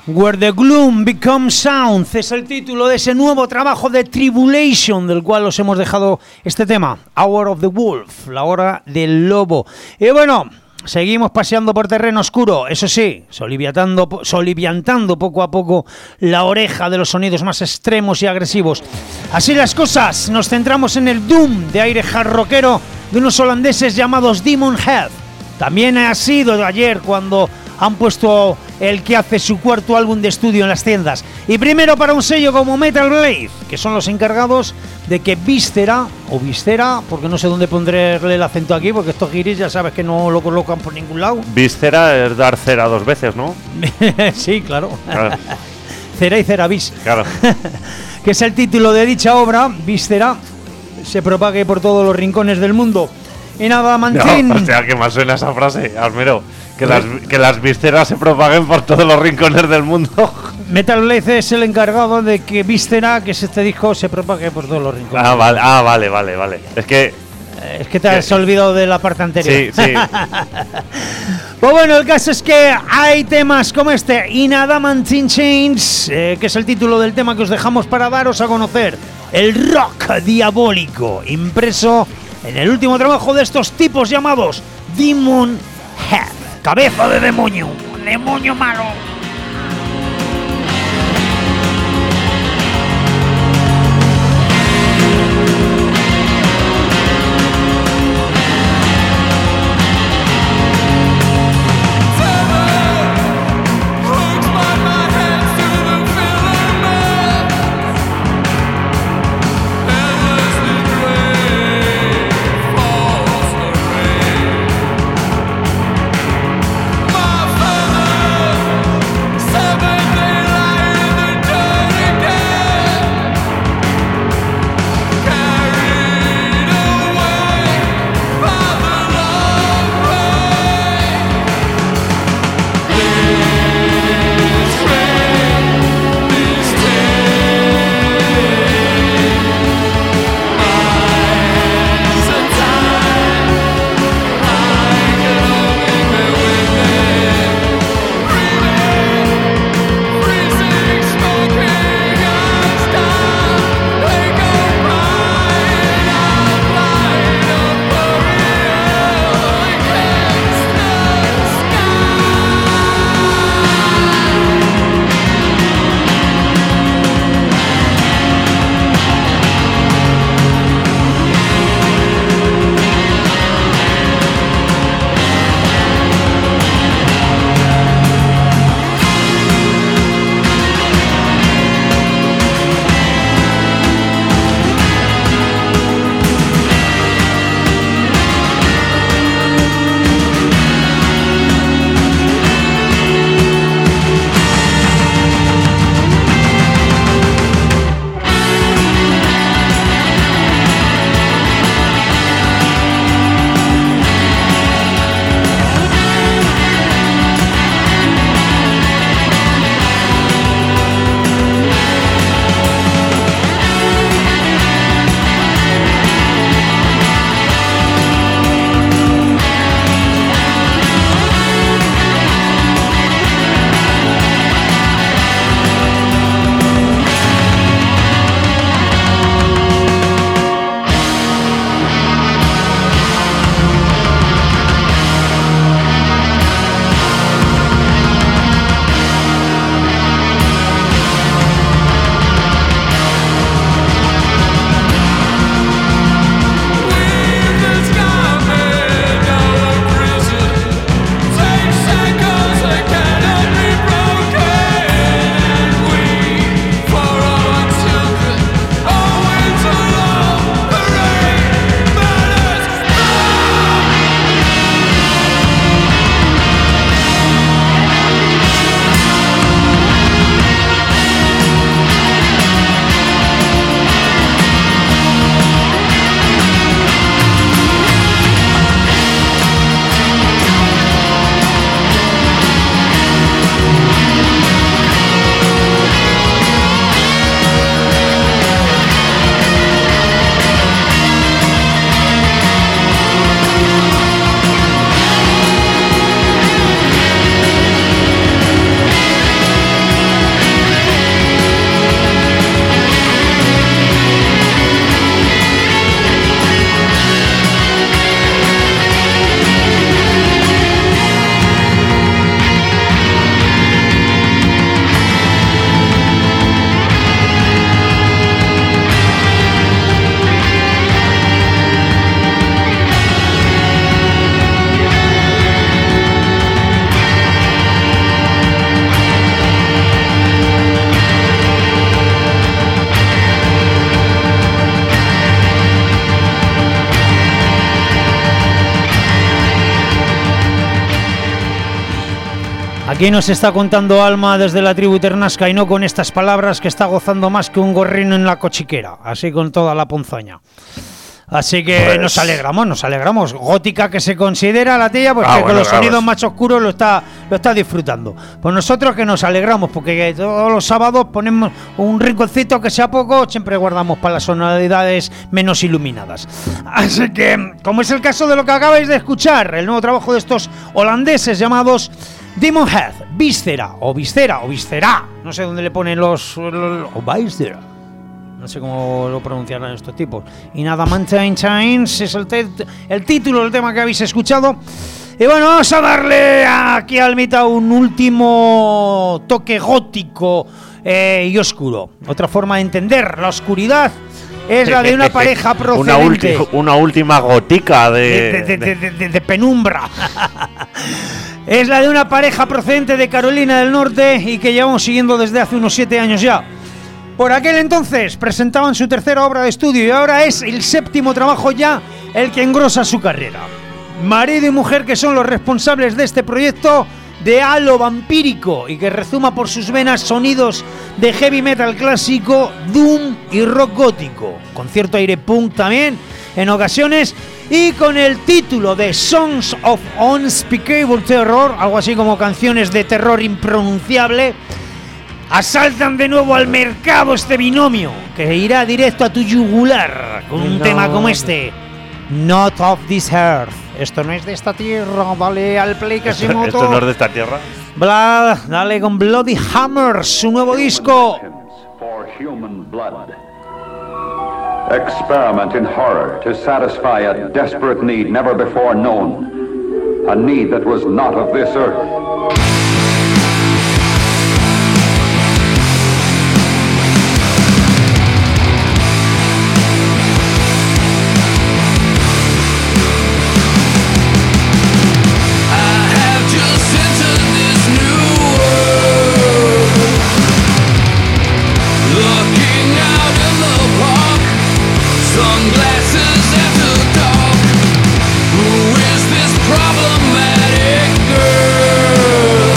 Where the Gloom Becomes Sound es el título de ese nuevo trabajo de Tribulation, del cual os hemos dejado este tema, Hour of the Wolf, la hora del lobo. Y bueno, seguimos paseando por terreno oscuro, eso sí, soliviantando, soliviantando poco a poco la oreja de los sonidos más extremos y agresivos. Así las cosas, nos centramos en el Doom de aire hard rockero de unos holandeses llamados Demon Head. También ha sido de ayer cuando han puesto el que hace su cuarto álbum de estudio en las tiendas. Y primero para un sello como Metal Blade, que son los encargados de que Víscera, o Viscera, porque no sé dónde pondré el acento aquí, porque estos guiris ya sabes que no lo colocan por ningún lado. Víscera es dar cera dos veces, ¿no? Sí, claro. Claro. Cera y Ceravis. Claro. Que es el título de dicha obra, Víscera, se propague por todos los rincones del mundo. Y nada, Mantín. No, hostia, que más suena esa frase, Almero. Que las, que las vísceras se propaguen por todos los rincones del mundo. Metal Blade es el encargado de que Víscera, que es este disco, se propague por todos los rincones. Ah, vale, ah, vale, vale, vale. Es que... Es que te has olvidado de la parte anterior. Sí, sí. Pues bueno, el caso es que hay temas como este, In Adamantine Chains, eh, que es el título del tema que os dejamos para daros a conocer. El rock diabólico, impreso en el último trabajo de estos tipos llamados Demon Head. Cabeza de demonio, demonio malo. Aquí nos está contando Alma desde la tribu Ternasca y no con estas palabras que está gozando más que un gorrino en la cochiquera, así con toda la ponzoña. Así que pues... nos alegramos, nos alegramos. Gótica que se considera la tía, pues ah, que bueno, con los sonidos más oscuros lo está, lo está disfrutando. Pues nosotros que nos alegramos, porque todos los sábados ponemos un rinconcito que sea poco, siempre guardamos para las sonoridades menos iluminadas. Así que, como es el caso de lo que acabáis de escuchar, el nuevo trabajo de estos holandeses llamados Demon Head, Víscera, o Viscera, o Viscera, no sé dónde le ponen los... los o Víscera. No sé cómo lo pronunciarán estos tipos. Y nada, Mountain Chains es el, te- el título del tema que habéis escuchado. Y bueno, vamos a darle aquí al mitad un último toque gótico eh, y oscuro. Otra forma de entender la oscuridad es la de una pareja procedente. una, ulti- una última gotica de, de, de, de, de, de, de penumbra. Es la de una pareja procedente de Carolina del Norte y que llevamos siguiendo desde hace unos siete años ya. Por aquel entonces presentaban su tercera obra de estudio y ahora es el séptimo trabajo ya el que engrosa su carrera. Marido y mujer que son los responsables de este proyecto de halo vampírico y que rezuma por sus venas sonidos de heavy metal clásico, doom y rock gótico, con cierto aire punk también en ocasiones, y con el título de Songs of Unspeakable Terror, algo así como canciones de terror impronunciable. Asaltan de nuevo al mercado este binomio que irá directo a tu yugular con un no. tema como este, Not of this Earth. Esto no es de esta tierra, dale al play que se moto. Esto no es de esta tierra. Bla, dale con Bloody Hammer, su nuevo disco. Experiment in horror to satisfy a desperate need never before known, a need that was not of this earth. Problematic girl.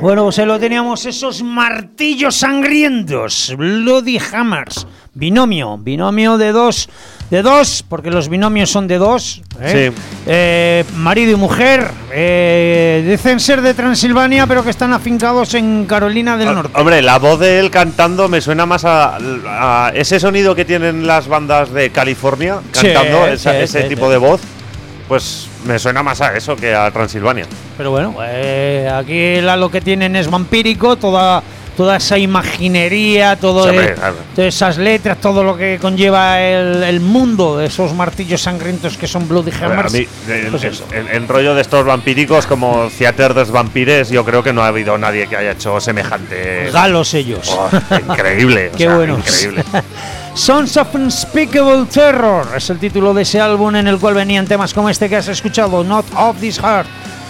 Bueno, pues ahí lo teníamos, esos martillos sangrientos, Bloody Hammers, binomio, binomio de dos, de dos, porque los binomios son de dos, ¿eh? Sí. Eh, marido y mujer, eh, dicen ser de Transilvania, pero que están afincados en Carolina del Norte. Hombre, la voz de él cantando me suena más a, a ese sonido que tienen las bandas de California, cantando, sí, esa, sí, ese sí, tipo sí. de voz, pues me suena más a eso que a Transilvania. Pero bueno, eh, aquí la, lo que tienen es vampírico, toda toda esa imaginería, todo sí, el, todas esas letras, todo lo que conlleva el, el mundo de esos martillos sangrientos que son Bloody Hammers. A mí, pues el, el, el rollo de estos vampíricos como Theater des Vampires, yo creo que no ha habido nadie que haya hecho semejante. Galos ellos. Oh, increíble. Qué o sea, bueno. Increíble. Sons of Unspeakable Terror es el título de ese álbum en el cual venían temas como este que has escuchado, Not of This Heart.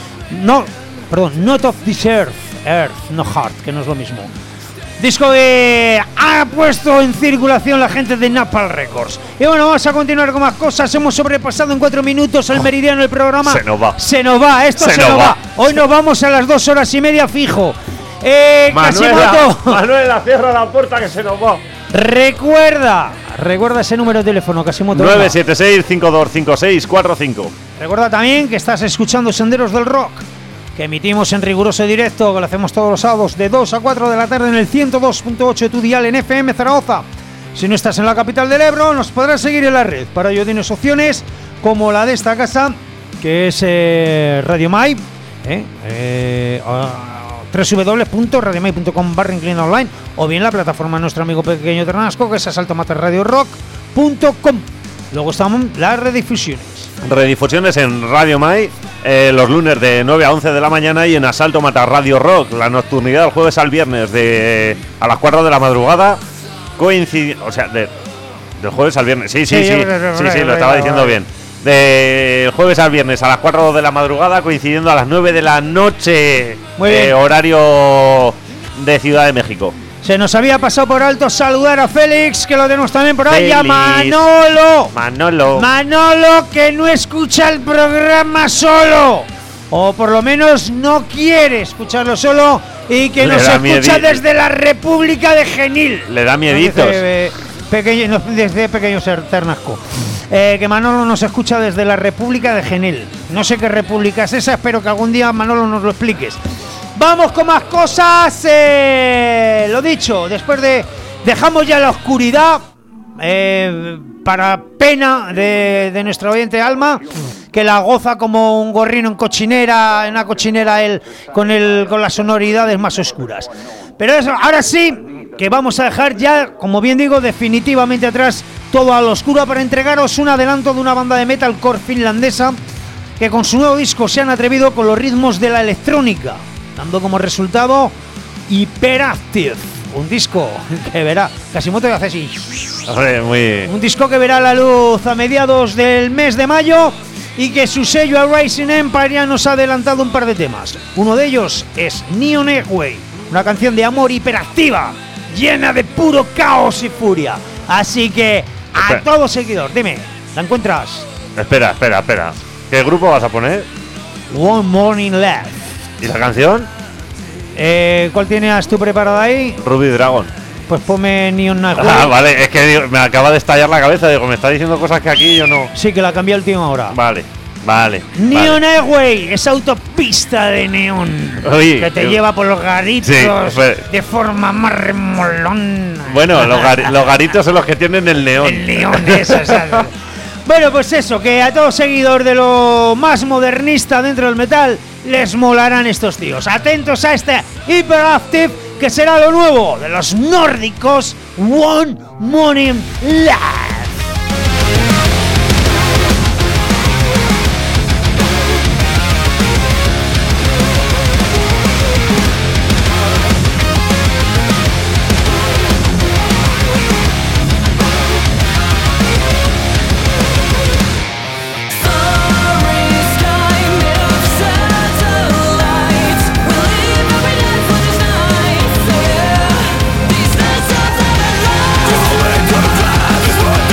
No, perdón, Not of This Earth. Earth, no Heart, que no es lo mismo. Disco que ha puesto en circulación la gente de Napalm Records. Y bueno, vamos a continuar con más cosas. Hemos sobrepasado en cuatro minutos el meridiano del programa. Se nos va. Se nos va, esto se, se nos va. va. Hoy nos vamos a las dos horas y media fijo. Eh, Manuela, Manuela, cierra la puerta que se nos va. Recuerda, recuerda ese número de teléfono, Casimoto. nueve siete seis, cinco dos cinco seis cuatro cinco. Recuerda también que estás escuchando Senderos del Rock, que emitimos en riguroso directo, que lo hacemos todos los sábados de dos a cuatro de la tarde en el ciento dos punto ocho de tu dial en F M Zaragoza. Si no estás en la capital del Ebro, nos podrás seguir en la red. Para ello tienes opciones como la de esta casa, que es eh, Radio Mai, eh, eh, uh, doble u doble u doble u punto radio mai punto com barra inclina online, o bien la plataforma de nuestro amigo pequeño Ternasco, que es asalto mata radio rock punto com. Luego estamos las redifusiones. Redifusiones en Radio Mai, eh, los lunes de nueve a once de la mañana, y en Asalto Mata Radio Rock, la nocturnidad del jueves al viernes de a las cuatro de la madrugada, coincide, o sea, de, del jueves al viernes, sí, sí, sí, sí, sí, sí, lo estaba diciendo bien. Del jueves al viernes a las cuatro de la madrugada, coincidiendo a las nueve de la noche, eh, horario de Ciudad de México. Se nos había pasado por alto saludar a Félix, que lo tenemos también por ahí, a Manolo. Manolo. Manolo, que no escucha el programa solo, o por lo menos no quiere escucharlo solo, y que nos escucha desde la República de Genil. Le da mieditos. Desde, eh, pequeño, no, desde pequeño ser Ternasco. Eh, que Manolo nos escucha desde la República de Genil. No sé qué república es esa, espero que algún día, Manolo, nos lo expliques. Vamos con más cosas. Eh, lo dicho, después de... Dejamos ya la oscuridad, eh, para pena de, de nuestra oyente Alma, que la goza como un gorrino en cochinera, en una cochinera él, con, el, con las sonoridades más oscuras. Pero eso, ahora sí, que vamos a dejar ya, como bien digo, definitivamente atrás todo a lo oscuro, para entregaros un adelanto de una banda de metalcore finlandesa que con su nuevo disco se han atrevido con los ritmos de la electrónica, dando como resultado Hyperactive, un disco que verá, Casimoto que hace así, muy... un disco que verá la luz a mediados del mes de mayo, y que su sello A Rising Empire ya nos ha adelantado un par de temas. Uno de ellos es Neon Eggway, una canción de amor hiperactiva, llena de puro caos y furia. Así que a espera. Todo seguidor, dime, ¿la encuentras? Espera, espera, espera. ¿Qué grupo vas a poner? One Morning Left. ¿Y la canción? Eh, ¿Cuál tienes tú preparada ahí? Ruby Dragon. Pues ponme Neon Nightway. Ah, vale, es que digo, me acaba de estallar la cabeza. Digo, me está diciendo cosas que aquí yo no. Sí, que la cambié al último ahora. Vale, vale. Neon Nightway, esa autopista de neón. Oye, que te yo... lleva por los garitos, sí, fue... de forma más remolona. Bueno, los, gar los garitos son los que tienen el neón. El neón, eso, o sea, bueno, pues eso, que a todo seguidor de lo más modernista dentro del metal les molarán estos tíos. Atentos a este Hyperactive, que será lo nuevo de los nórdicos One Morning Left. This what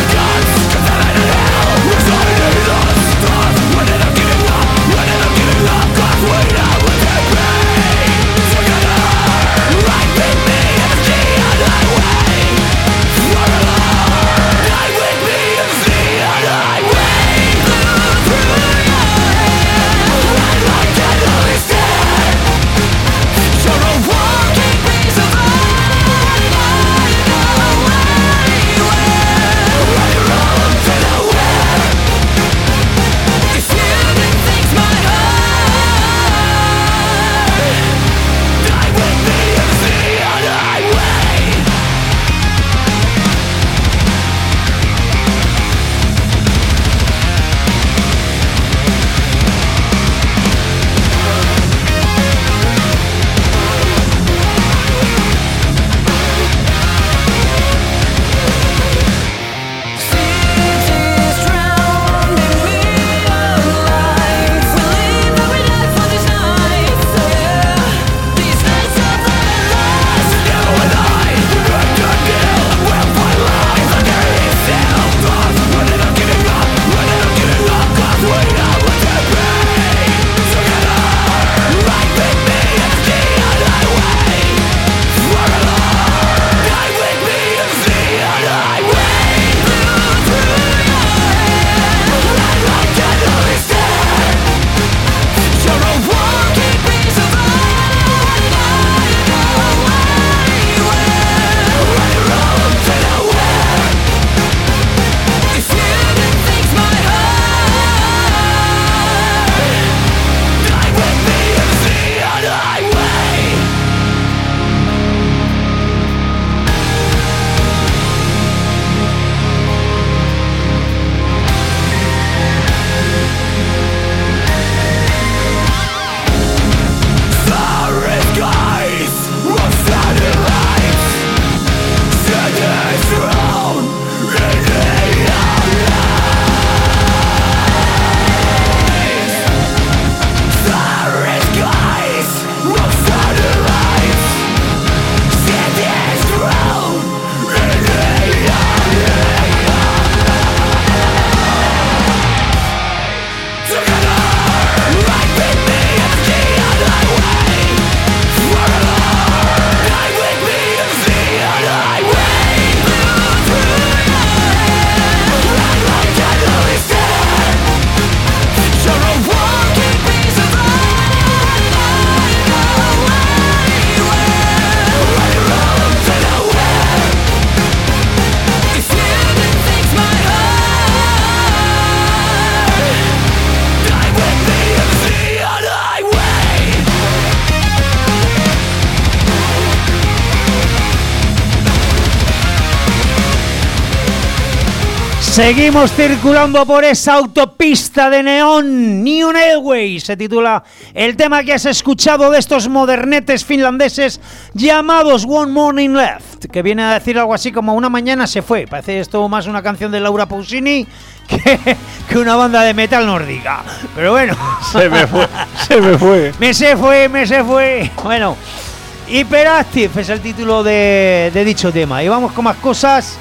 Seguimos circulando por esa autopista de neón. Neon Airway se titula el tema que has escuchado de estos modernetes finlandeses llamados One Morning Left, que viene a decir algo así como una mañana se fue. Parece esto más una canción de Laura Pausini que, que una banda de metal nórdica. Pero bueno, se me fue, se me fue. Me se fue, me se fue. Bueno, Hyperactive es el título de, de dicho tema. Y vamos con más cosas.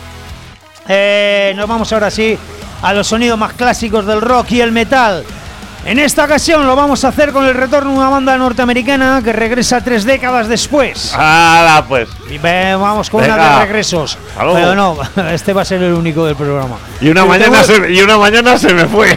Eh, nos vamos ahora sí a los sonidos más clásicos del rock y el metal. En esta ocasión lo vamos a hacer con el retorno de una banda norteamericana que regresa tres décadas después. ¡Hala, pues! Y ve, vamos con Venga. una de regresos. Aló. Pero no, este va a ser el único del programa. Y una, Pero mañana tenemos, se, y una mañana se me fue.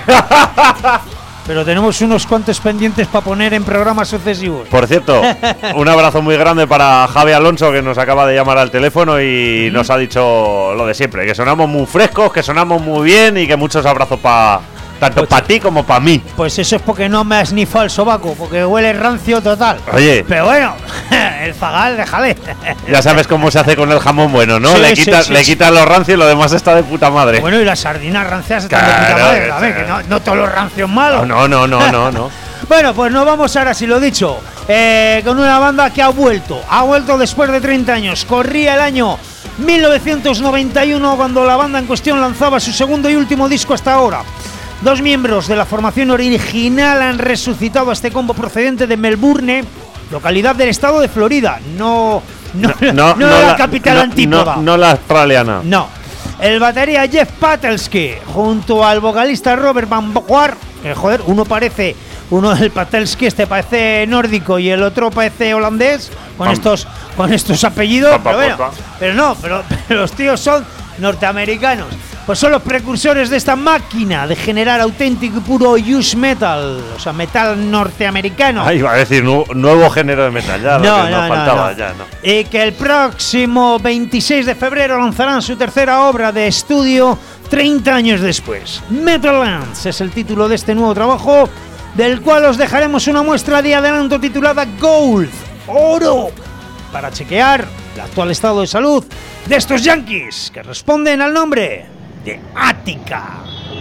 pero tenemos unos cuantos pendientes para poner en programas sucesivos. Por cierto, un abrazo muy grande para Javi Alonso, que nos acaba de llamar al teléfono y nos ha dicho lo de siempre, que sonamos muy frescos, que sonamos muy bien y que muchos abrazos para tanto Pues- para ti como para mí. Pues eso es porque no me has ni el sobaco, porque huele rancio total. Oye, Pero bueno, el zagal, déjale. ya sabes cómo se hace con el jamón bueno, ¿no? Sí, le sí, quitas sí, le sí. quitas los rancios y lo demás está de puta madre. Bueno, y las sardinas rancias están de Claro, puta madre, que a ver, sí. que no, no todos los rancios malos. no, no, no, no, no. Bueno, pues nos vamos ahora, si lo dicho, eh, con una banda que ha vuelto, ha vuelto después de treinta años. Corría el año mil novecientos noventa y uno cuando la banda en cuestión lanzaba su segundo y último disco hasta ahora. Dos miembros de la formación original han resucitado a este combo procedente de Melbourne, localidad del estado de Florida, no, no, no, no la, capital no, antípoda. No, no la australiana. No. El batería Jeff Patelski junto al vocalista Robert Van Boar, que joder, uno parece, uno del Patelski este parece nórdico y el otro parece holandés con Pam. estos con estos apellidos, Pam, pam, pero bueno, pam, pam. pero no, pero, pero los tíos son norteamericanos. Pues son los precursores de esta máquina de generar auténtico y puro use metal, o sea, metal norteamericano. Ah, iba a decir nu- nuevo género de metal, ya, lo No, que no, nos no, faltaba, no. ya, no. Y que el próximo veintiséis de febrero lanzarán su tercera obra de estudio treinta años después. Metallands es el título de este nuevo trabajo, del cual os dejaremos una muestra de adelanto titulada Gold, Oro, para chequear el actual estado de salud de estos yankees, que responden al nombre de Attica.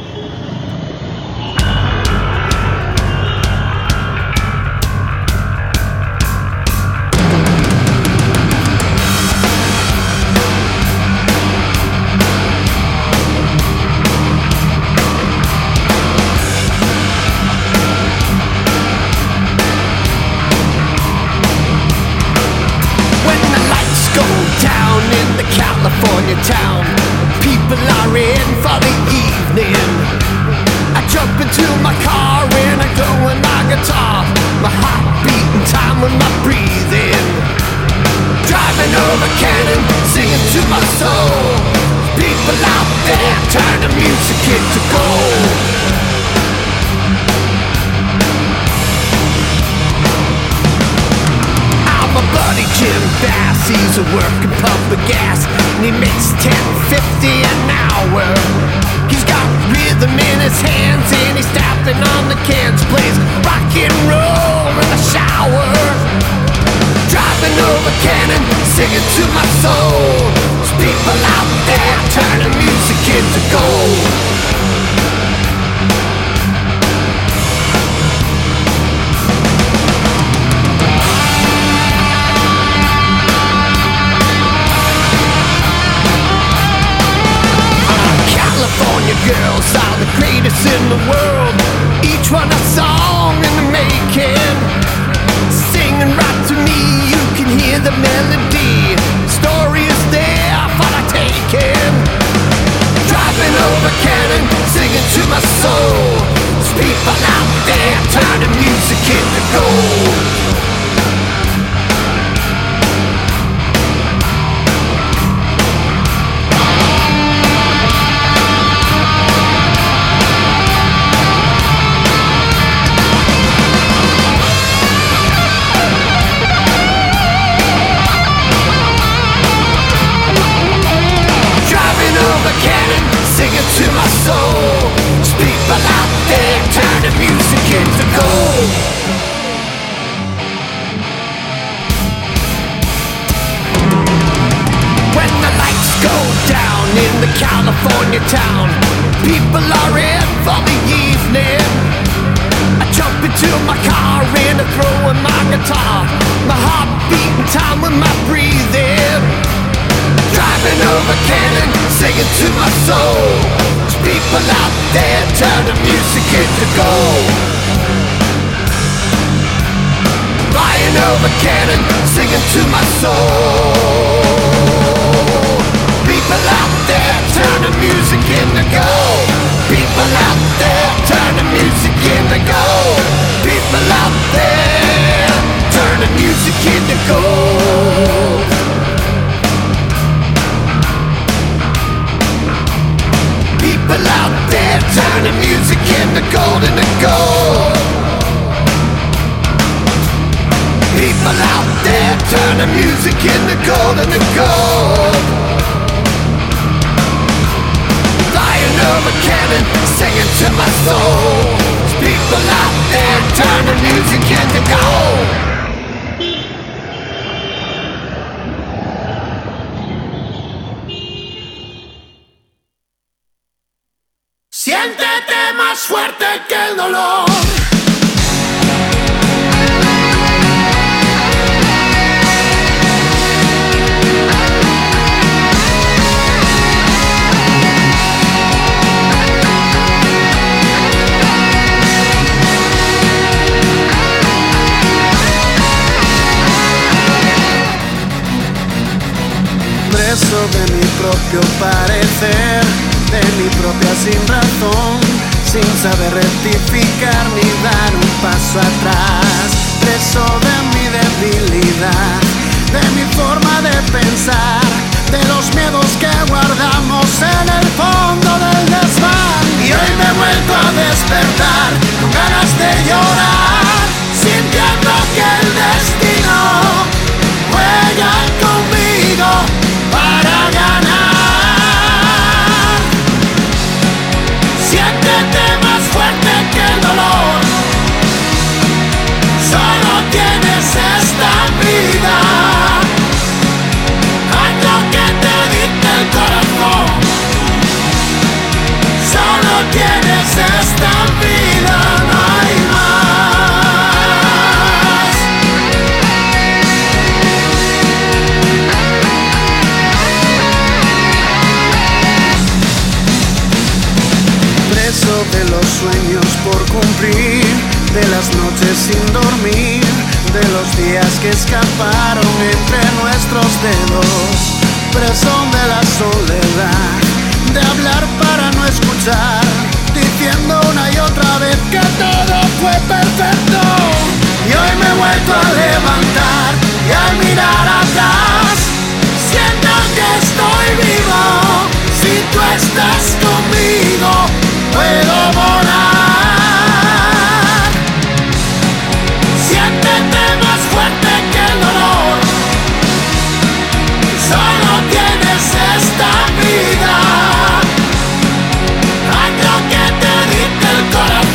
When the lights go down in the California town, people are in for the evening. I jump into my car and I go with my guitar, my heart beating time with my breathing. Driving over Cannon, singing to my soul. People out there turn the music into gold. I'm a bloody Jim Bass, he's a working pump of gas, and he makes ten fifty an hour. He's got rhythm in his hands and he's tapping on the cans, plays rock and roll in the shower. Driving over Cannon, singing to my soul. There's people out there turning music into gold. California girls are the greatest in the world. Each one a song in the making. Singing right to me, you can hear the melody. Story is there for the taking. Driving over Cannon, singing to my soul. There's people out there turning music into gold. Driving over Cannon, singing to my soul. There's people out there turning music into gold. When the lights go down in the California town, People are in for the evening. I jump into my car and I throw in my guitar. My heart beating time with my breathing. Driving over Cannon, singing to my soul. There's people out there turning music into gold. Flying over Cannon, singing to my soul. People out there turning music into gold. People out there turning music into gold. People out there turning music into gold. People out there turning music into gold, into gold. People out there turning music into gold, into gold. Flying over Cannon, singing to my soul. People out there turning music into gold. Siéntete más fuerte que el dolor. Preso de mi propio parecer, de mi propia sin razón, sin saber rectificar ni dar un paso atrás. Preso de mi debilidad, de mi forma de pensar, de los miedos que guardamos en el fondo del desván. Y hoy me he vuelto a despertar con ganas de llorar, sintiendo que el destino juega conmigo para ganar. Siéntete más fuerte que el dolor. Solo tienes esta vida. Haz lo que te dicte el corazón. Solo tienes esta vida, no hay más. Preso de los sueños por cumplir, de las noches sin dormir, de los días que escaparon entre nuestros dedos. Preso de la soledad, de hablar para no escuchar, diciendo una y otra vez que todo fue perfecto. Y hoy me he vuelto a levantar y al mirar atrás, siento que estoy vivo. Si tú estás conmigo, puedo volar. Siéntete más fuerte que el dolor. Solo tienes esta vida. Haz lo que te dicte el corazón.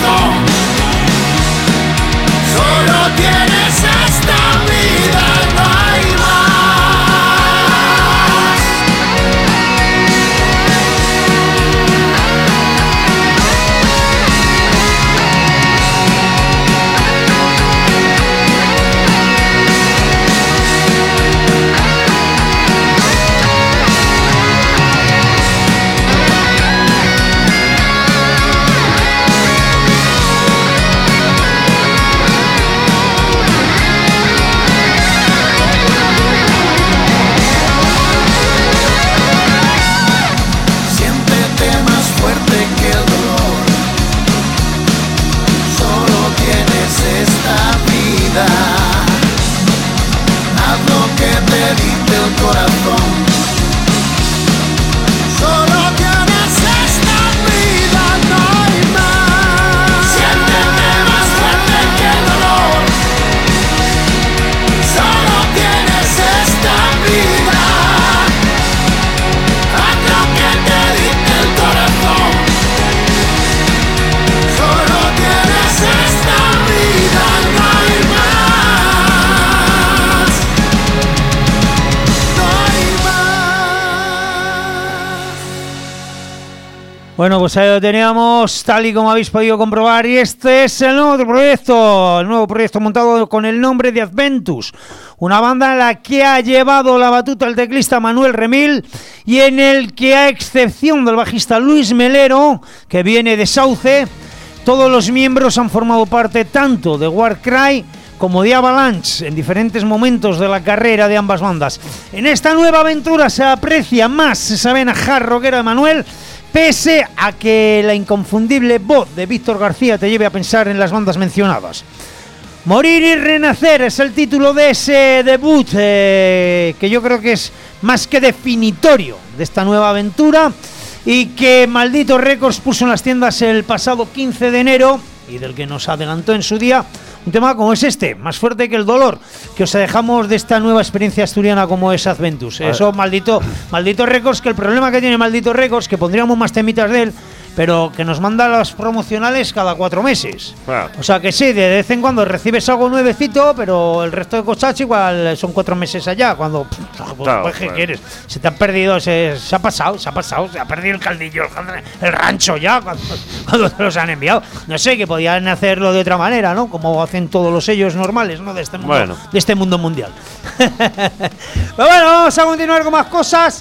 Bueno, pues ahí lo teníamos, tal y como habéis podido comprobar, y este es el nuevo proyecto, el nuevo proyecto montado con el nombre de Adventus, una banda en la que ha llevado la batuta el teclista Manuel Remil y en el que, a excepción del bajista Luis Melero, que viene de Sauce, todos los miembros han formado parte tanto de Warcry como de Avalanche en diferentes momentos de la carrera de ambas bandas. En esta nueva aventura se aprecia más esa vena hard rockera de Manuel, pese a que la inconfundible voz de Víctor García te lleve a pensar en las bandas mencionadas. Morir y renacer es el título de ese debut, eh, que yo creo que es más que definitorio de esta nueva aventura y que Maldito Records puso en las tiendas el pasado quince de enero y del que nos adelantó en su día un tema como es este, más fuerte que el dolor, que os dejamos de esta nueva experiencia asturiana como es Adventus. Eso, maldito, maldito Records, que el problema que tiene Maldito Records, que pondríamos más temitas de él, pero que nos manda las promocionales cada cuatro meses. Claro. O sea que sí, de vez en cuando recibes algo nuevecito, pero el resto de cosas igual son cuatro meses allá, cuando, pues, claro, pues, ¿qué claro. quieres? Se te han perdido, se, se ha pasado, se ha pasado, se ha perdido el caldillo, el, el rancho ya, cuando, cuando te los han enviado. No sé, que podían hacerlo de otra manera, ¿no? Como hacen todos los sellos normales, ¿no? De este mundo, bueno. de este mundo mundial. Pero bueno, vamos a continuar con más cosas.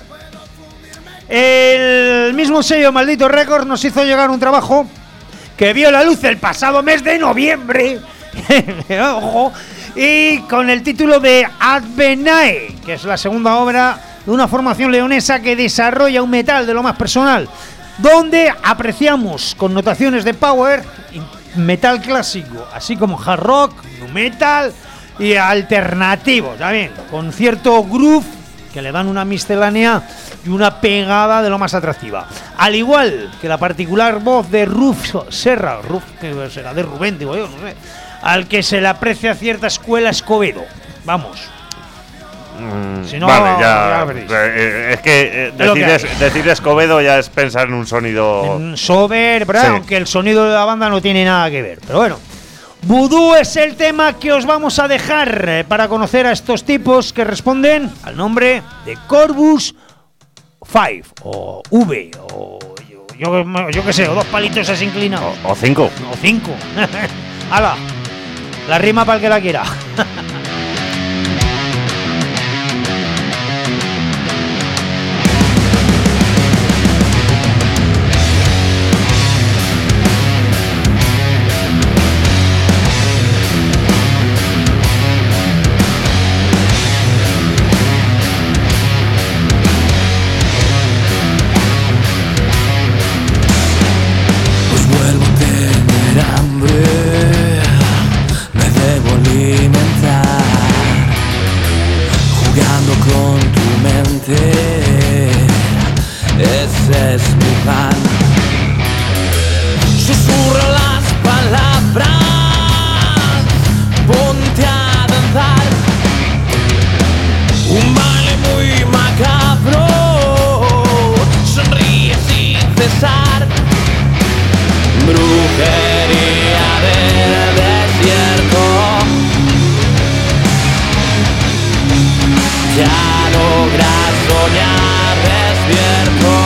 El mismo sello Maldito Records nos hizo llegar un trabajo que vio la luz el pasado mes de noviembre. Ojo, y con el título de Advenae, que es la segunda obra de una formación leonesa que desarrolla un metal de lo más personal, donde apreciamos connotaciones de power, metal clásico, así como hard rock, nu metal y alternativo también, con cierto groove que le dan una miscelánea y una pegada de lo más atractiva. Al igual que la particular voz de Ruf Serra, Ruf, que será de Rubén, digo yo, no sé, al que se le aprecia cierta escuela Escobedo. Vamos. Mm, si no, vale, ya, ya eh, es que eh, decir, es es, decir Escobedo ya es pensar en un sonido en sober, ¿verdad? Sí. Aunque el sonido de la banda no tiene nada que ver. Pero bueno, Voodoo es el tema que os vamos a dejar eh, para conocer a estos tipos que responden al nombre de Corvus Five o V o yo, yo, yo qué sé, o dos palitos así inclinados. O, o cinco. O cinco. ¡Hala! La rima para el que la quiera. Ese es mi plan. Susurro las palabras, ponte a danzar. Un baile muy macabro, sonríe sin cesar. Brujería del desierto, ya logras soñar despierto.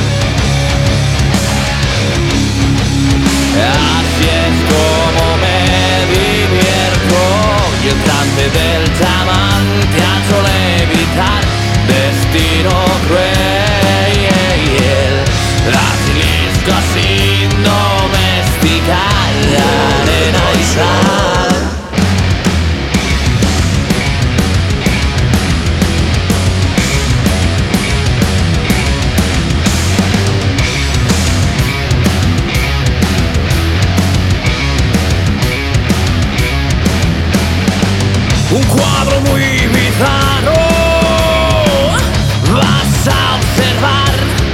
Así es como me divierto, y el trance del chamán te hace levitar. Destino cruel, basilisco sin domesticar, arena y sal. Un cuadro muy bizarro vas a observar,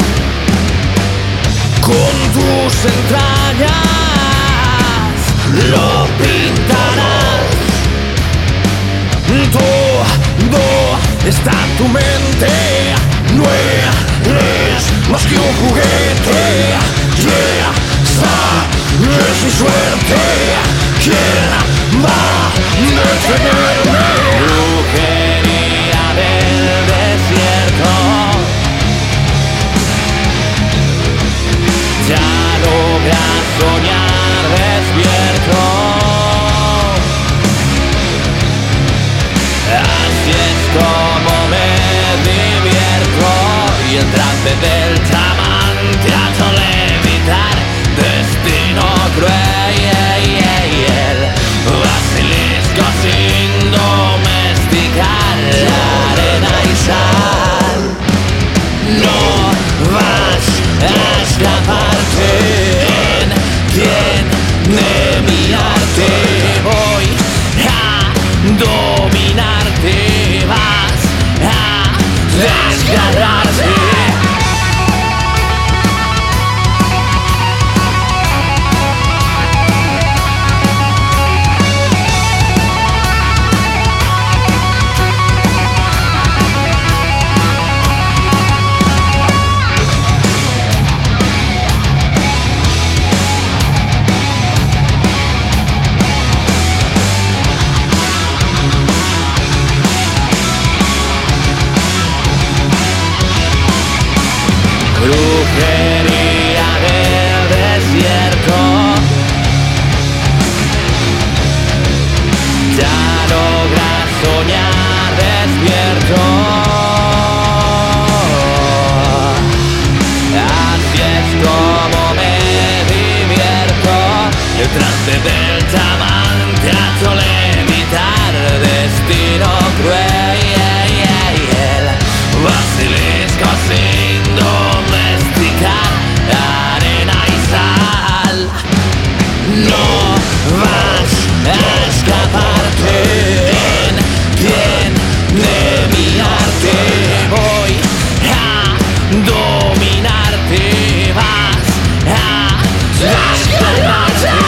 con tus entrañas lo pintarás. Todo está en tu mente, no eres más que un juguete. Yeah, sabes mi suerte, ¿quién va a detenerme? Brujería del desierto, ya logra soñar despierto. Así es como me divierto y el trance del chamán te hace levitar. Destino cruel, basilisco sin domesticar, arena y sal. No vas a escaparte, ¿quién de mi arte? Voy a dominarte, vas a desgarrarte. Brujería del desierto, ya logras soñar despierto. Así es como me divierto, el trance del chamán te hace levitar. Destino cruel, basilisco sin domesticar, arena y sal. No vas a escaparte, ¿quién de mi arte? Voy a dominarte, vas a desgarrarte.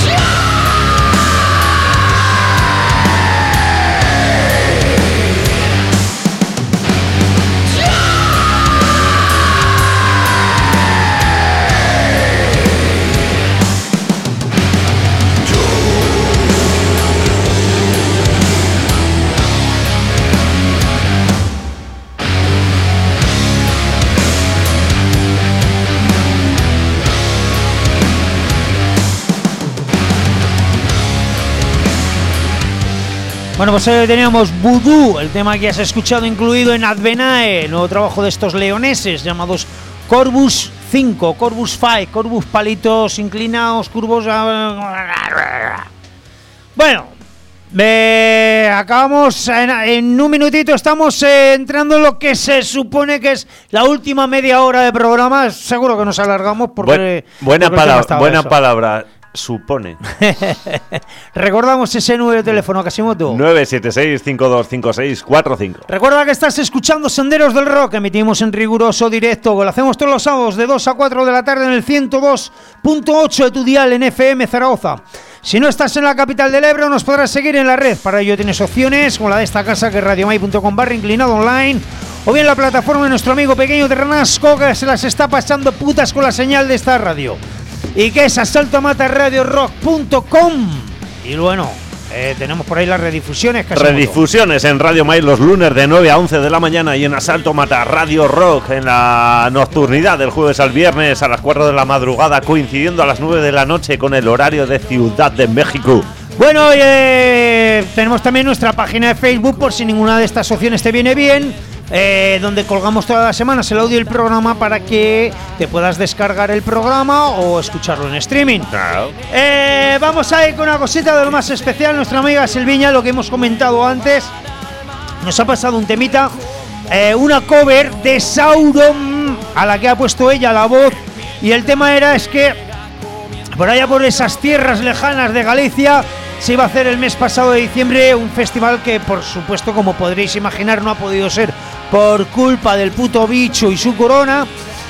Bueno, pues eh, teníamos Voodoo, el tema que has escuchado incluido en Advenae, el nuevo trabajo de estos leoneses llamados Corvus cinco, Corvus cinco, Corvus palitos inclinados, curvos. Bueno, eh, acabamos en, en un minutito, estamos eh, entrando en lo que se supone que es la última media hora de programa. Seguro que nos alargamos porque... Buen, buena porque palabra, buena palabra. Supone. Recordamos ese número de teléfono, Casimoto. nueve siete seis, cinco dos cinco seis cuatro cinco. Recuerda que estás escuchando Senderos del Rock, emitimos en riguroso directo. Lo hacemos todos los sábados de dos a cuatro de la tarde en el ciento dos punto ocho de tu dial en F M Zaragoza. Si no estás en la capital del Ebro, nos podrás seguir en la red. Para ello tienes opciones como la de esta casa, que es radiomai punto com barra inclinado online, o bien la plataforma de nuestro amigo Pequeño Terranasco, que se las está pasando putas con la señal de esta radio, y que es asalto mata radio rock punto com. Y bueno, eh, tenemos por ahí las redifusiones. Redifusiones en Radio Mai los lunes de nueve a once de la mañana, y en Asalto Mata Radio Rock en la nocturnidad del jueves al viernes a las cuatro de la madrugada, coincidiendo a las nueve de la noche con el horario de Ciudad de México. Bueno, eh, tenemos también nuestra página de Facebook, por si ninguna de estas opciones te viene bien, eh, donde colgamos todas las semanas el audio del programa para que te puedas descargar el programa o escucharlo en streaming. Claro. Eh, vamos a ir con una cosita de lo más especial. Nuestra amiga Silviña, lo que hemos comentado antes, nos ha pasado un temita, eh, una cover de Sauron, a la que ha puesto ella la voz, y el tema era es que por allá por esas tierras lejanas de Galicia se iba a hacer el mes pasado de diciembre un festival que, por supuesto, como podréis imaginar, no ha podido ser por culpa del puto bicho y su corona.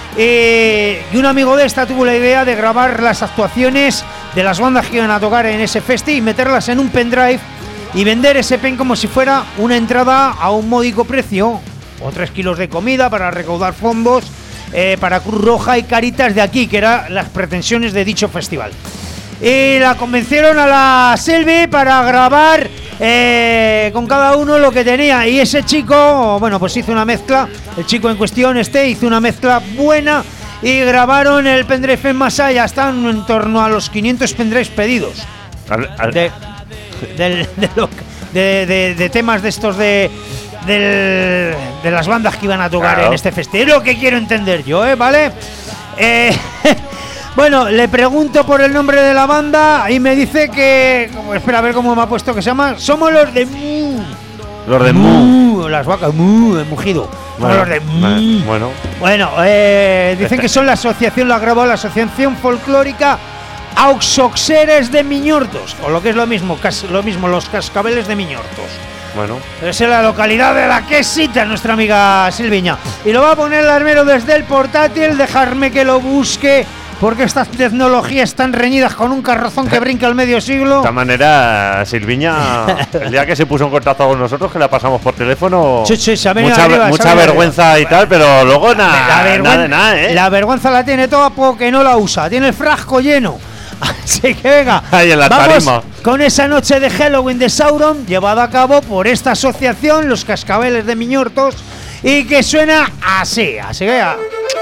Eh, y un amigo de esta tuvo la idea de grabar las actuaciones de las bandas que iban a tocar en ese festi y meterlas en un pendrive y vender ese pen como si fuera una entrada a un módico precio, o tres kilos de comida para recaudar fondos eh, para Cruz Roja y Caritas de aquí, que eran las pretensiones de dicho festival. Y la convencieron a la Selvi para grabar eh, con cada uno lo que tenía, y ese chico, bueno, pues hizo una mezcla. El chico en cuestión, este, hizo una mezcla buena y grabaron el pendrive en masa. Ya están en torno a los quinientos pendrives pedidos. Al- al- De, del- de, lo- de- de- de temas de estos de del- de las bandas que iban a tocar Claro. en este festival. Es lo que quiero entender yo, ¿eh? ¿Vale? Eh, bueno, le pregunto por el nombre de la banda y me dice que... Espera, a ver cómo me ha puesto que se llama. Somos los de Mu. Los de Mu. Mu, las vacas, Mu, el mugido. Somos los de Mu. Bueno, Bueno, eh, dicen que son la asociación, la grabó la Asociación Folclórica Auxoxeres de Miñortos, o lo que es lo mismo, cas- lo mismo, los cascabeles de Miñortos. bueno. Es en la localidad de la quesita, nuestra amiga Silviña. Y lo va a poner el armero desde el portátil, dejarme que lo busque, porque estas tecnologías están reñidas con un carrozón que brinca el medio siglo. De esta manera, Silviña, el día que se puso en contacto con nosotros, que la pasamos por teléfono, Sí, sí, se ha venido mucha, arriba, se ha mucha venido vergüenza arriba. y tal, pero luego La nada, vergüen- nada de nada, ¿eh? la vergüenza la tiene toda porque no la usa, tiene el frasco lleno. Así que venga, Ahí en la vamos tarima. con esa noche de Halloween de Sauron, llevada a cabo por esta asociación, los Cascabeles de Miñortos, y que suena así, así que venga.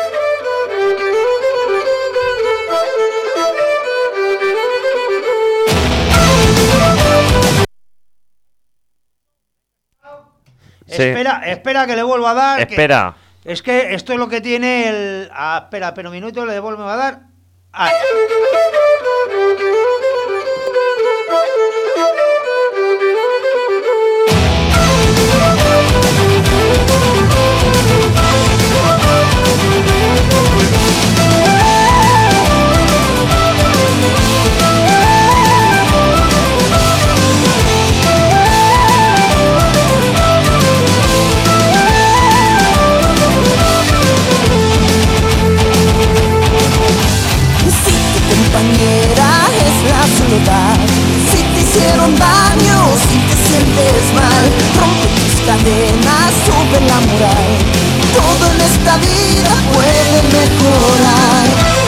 Sí. Espera, espera que le vuelvo a dar. que- Espera. es que esto es lo que tiene el. Ah, espera, pero un minuto, le devuelvo a dar. Ahí. Si tu compañera es la soledad, si te hicieron daño, si te sientes mal, rompe tus cadenas, sube la moral. Todo en esta vida puede mejorar.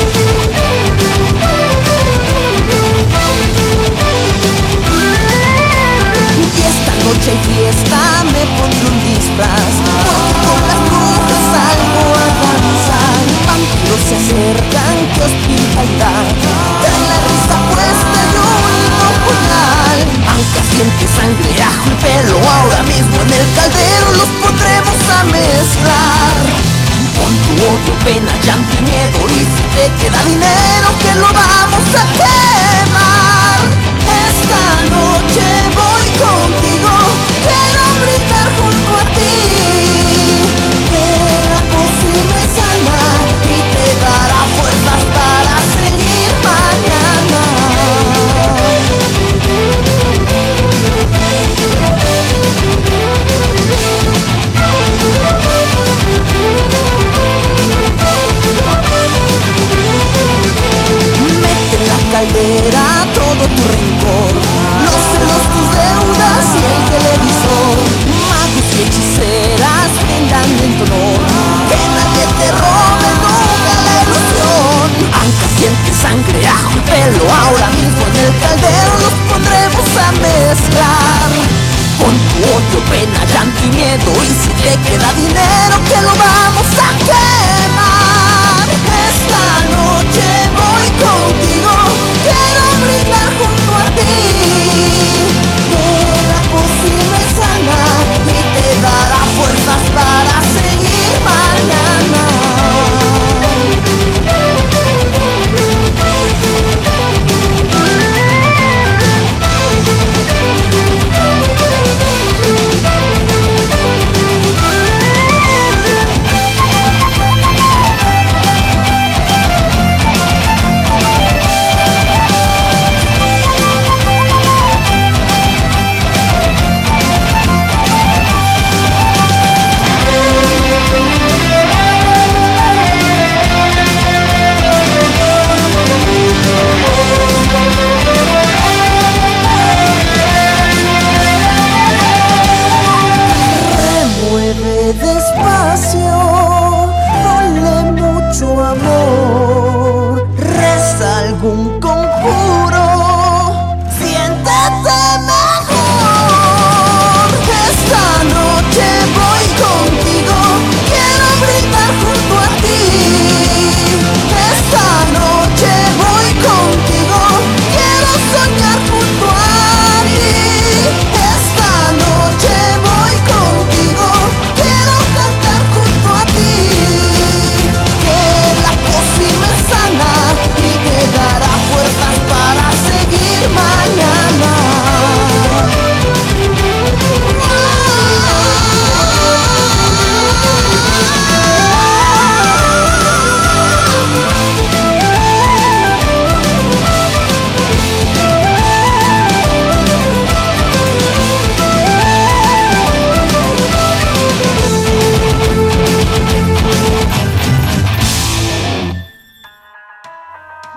Y esta noche hay fiesta, me pondré un disfraz, porque con las brujas salgo a danzar. Vampiros se acercan, que os pintan, traen la risa puesta y un himno puñal. Aunque siente sangre, ajo y pelo, ahora mismo en el caldero los podremos a mezclar. Con tu odio, pena, llanto y miedo, y si te queda dinero que lo vamos a quemar. Esta noche voy contigo, quiero brindar junto a ti. Era posible sanar y te dará fuerzas para seguir mañana. Mete en la caldera todo tu rencor, los celos, tus deudas y el televisor. Magos y hechiceras brindan en tu honor, que nadie te robe nunca la ilusión. Aunque sientes sangre, ajo y pelo, ahora mismo en el caldero los pondremos a mezclar. Con tu odio, pena, llanto y miedo, y si te queda dinero que lo vamos a quemar. Esta noche voy contigo, quiero brindar junto a ti. Era posible sanar y te dará fuerzas para seguir mañana.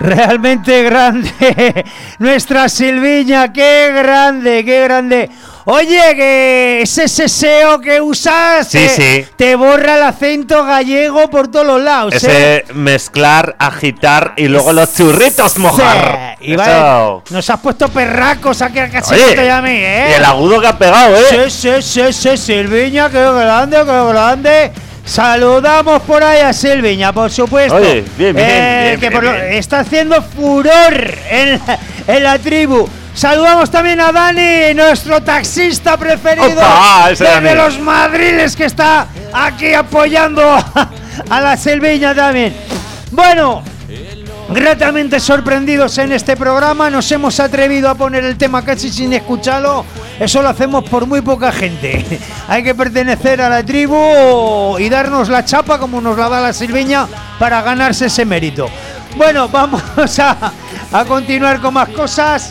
Realmente grande. Nuestra Silviña, qué grande, qué grande. Oye, que ese seseo que usas Sí, te, sí. te borra el acento gallego por todos los lados. Ese ¿eh? mezclar, agitar y luego los churritos mojar. Sí. Y Eso. vale, nos has puesto perracos aquí a casi Oye, y a mí, ¿eh? y el agudo que ha pegado, ¿eh? Sí, sí, sí, sí, Silviña, qué grande, qué grande. Saludamos por ahí a Silviña, por supuesto. Oye, bien, bien, Eh, bien, que bien, por lo- bien. está haciendo furor en la, en la tribu. Saludamos también a Dani, nuestro taxista preferido. Opa, ese desde Dani. los madriles, que está aquí apoyando a, a la Silviña también. Bueno, gratamente sorprendidos en este programa. Nos hemos atrevido a poner el tema casi sin escucharlo. Eso lo hacemos por muy poca gente. Hay que pertenecer a la tribu y darnos la chapa como nos la da la Silviña para ganarse ese mérito. Bueno, vamos a, a continuar con más cosas.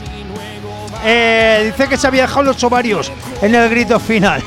Eh, dice que se había dejado los ovarios en el grito final.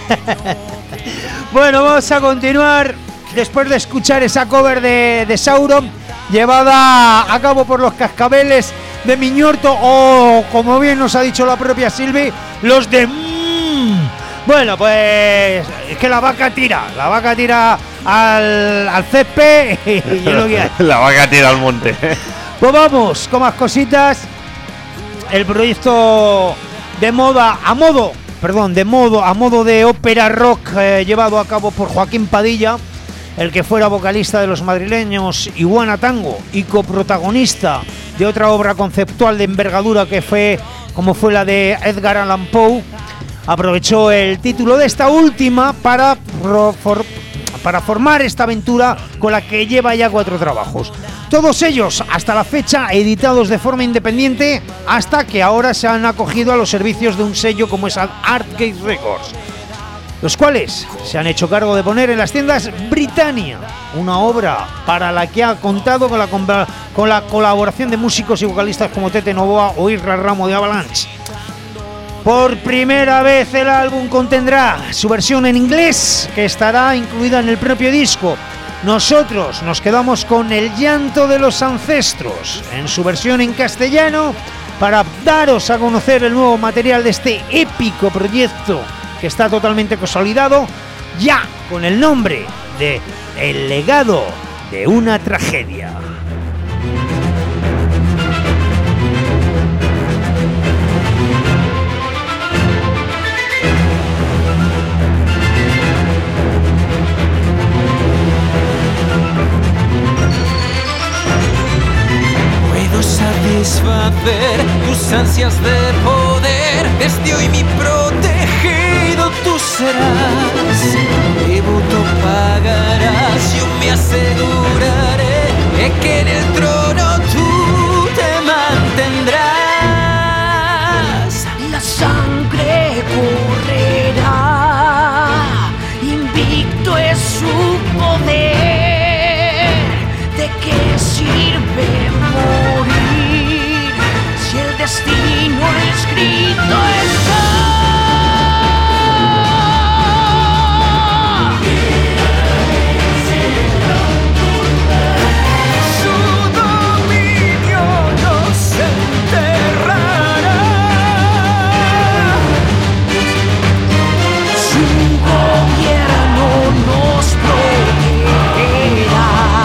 Bueno, vamos a continuar después de escuchar esa cover de, de Sauron, llevada a cabo por los Cascabeles de Miñorto, o como bien nos ha dicho la propia Silvi, los de... Mm. Bueno, pues es que la vaca tira, la vaca tira al, al césped y, y es lo que hay. La vaca tira al monte. Pues vamos con más cositas. El proyecto de moda a modo, perdón, de modo a modo de ópera rock eh, llevado a cabo por Joaquín Padilla, el que fuera vocalista de los madrileños Iguana Tango y coprotagonista de otra obra conceptual de envergadura que fue como fue la de Edgar Allan Poe, aprovechó el título de esta última para pro, for, para formar esta aventura con la que lleva ya cuatro trabajos. Todos ellos, hasta la fecha, editados de forma independiente, hasta que ahora se han acogido a los servicios de un sello como es Artgate Records, los cuales se han hecho cargo de poner en las tiendas Britannia, una obra para la que ha contado con la, con la colaboración de músicos y vocalistas como Tete Novoa o Isra Ramo de Avalanche. Por primera vez el álbum contendrá su versión en inglés, que estará incluida en el propio disco. Nosotros nos quedamos con El llanto de los ancestros en su versión en castellano, para daros a conocer el nuevo material de este épico proyecto que está totalmente consolidado, ya con el nombre de El legado de una tragedia. Satisfacer tus ansias de poder. Desde hoy mi protegido tú serás. Tributo pagarás, yo me aseguraré de que en el trono tú te mantendrás. La sangre correrá, invicto es su poder. ¿De qué sirve morir si el destino escrito está? Su dominio nos enterrará. Su gobierno nos protegerá.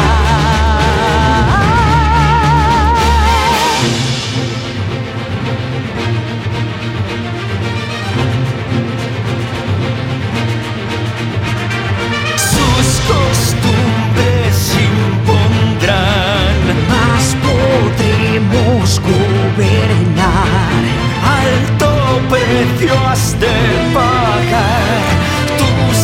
Sus costumbres impondrán, Más podremos gobernar. alto precio has de pagar, tus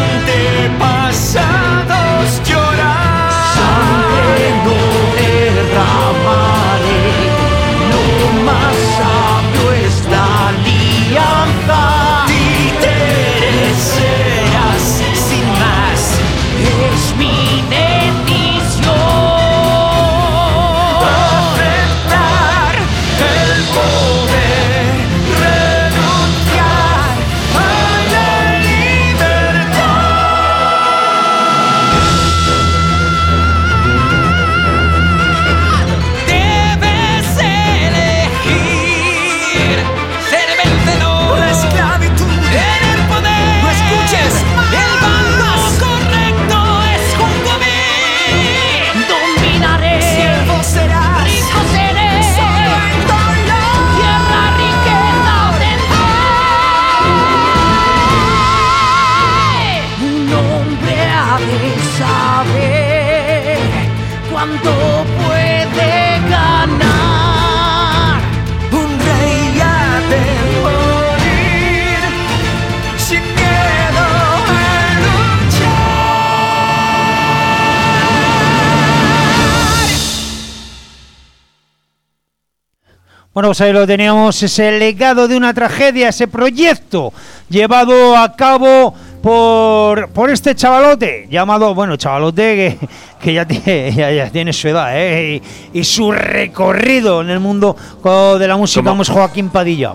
antepasados llorar. Sangre no derramaré, lo más sabio es la alianza. Títeres serás sin más, Es mi decisión. aceptar el poder, renunciar a la Bueno, pues ahí lo teníamos, ese legado de una tragedia, ese proyecto llevado a cabo por, por este chavalote, llamado, bueno, chavalote que, que ya, tiene, ya, ya tiene su edad, ¿eh? y, y su recorrido en el mundo de la música, como es Joaquín Padilla.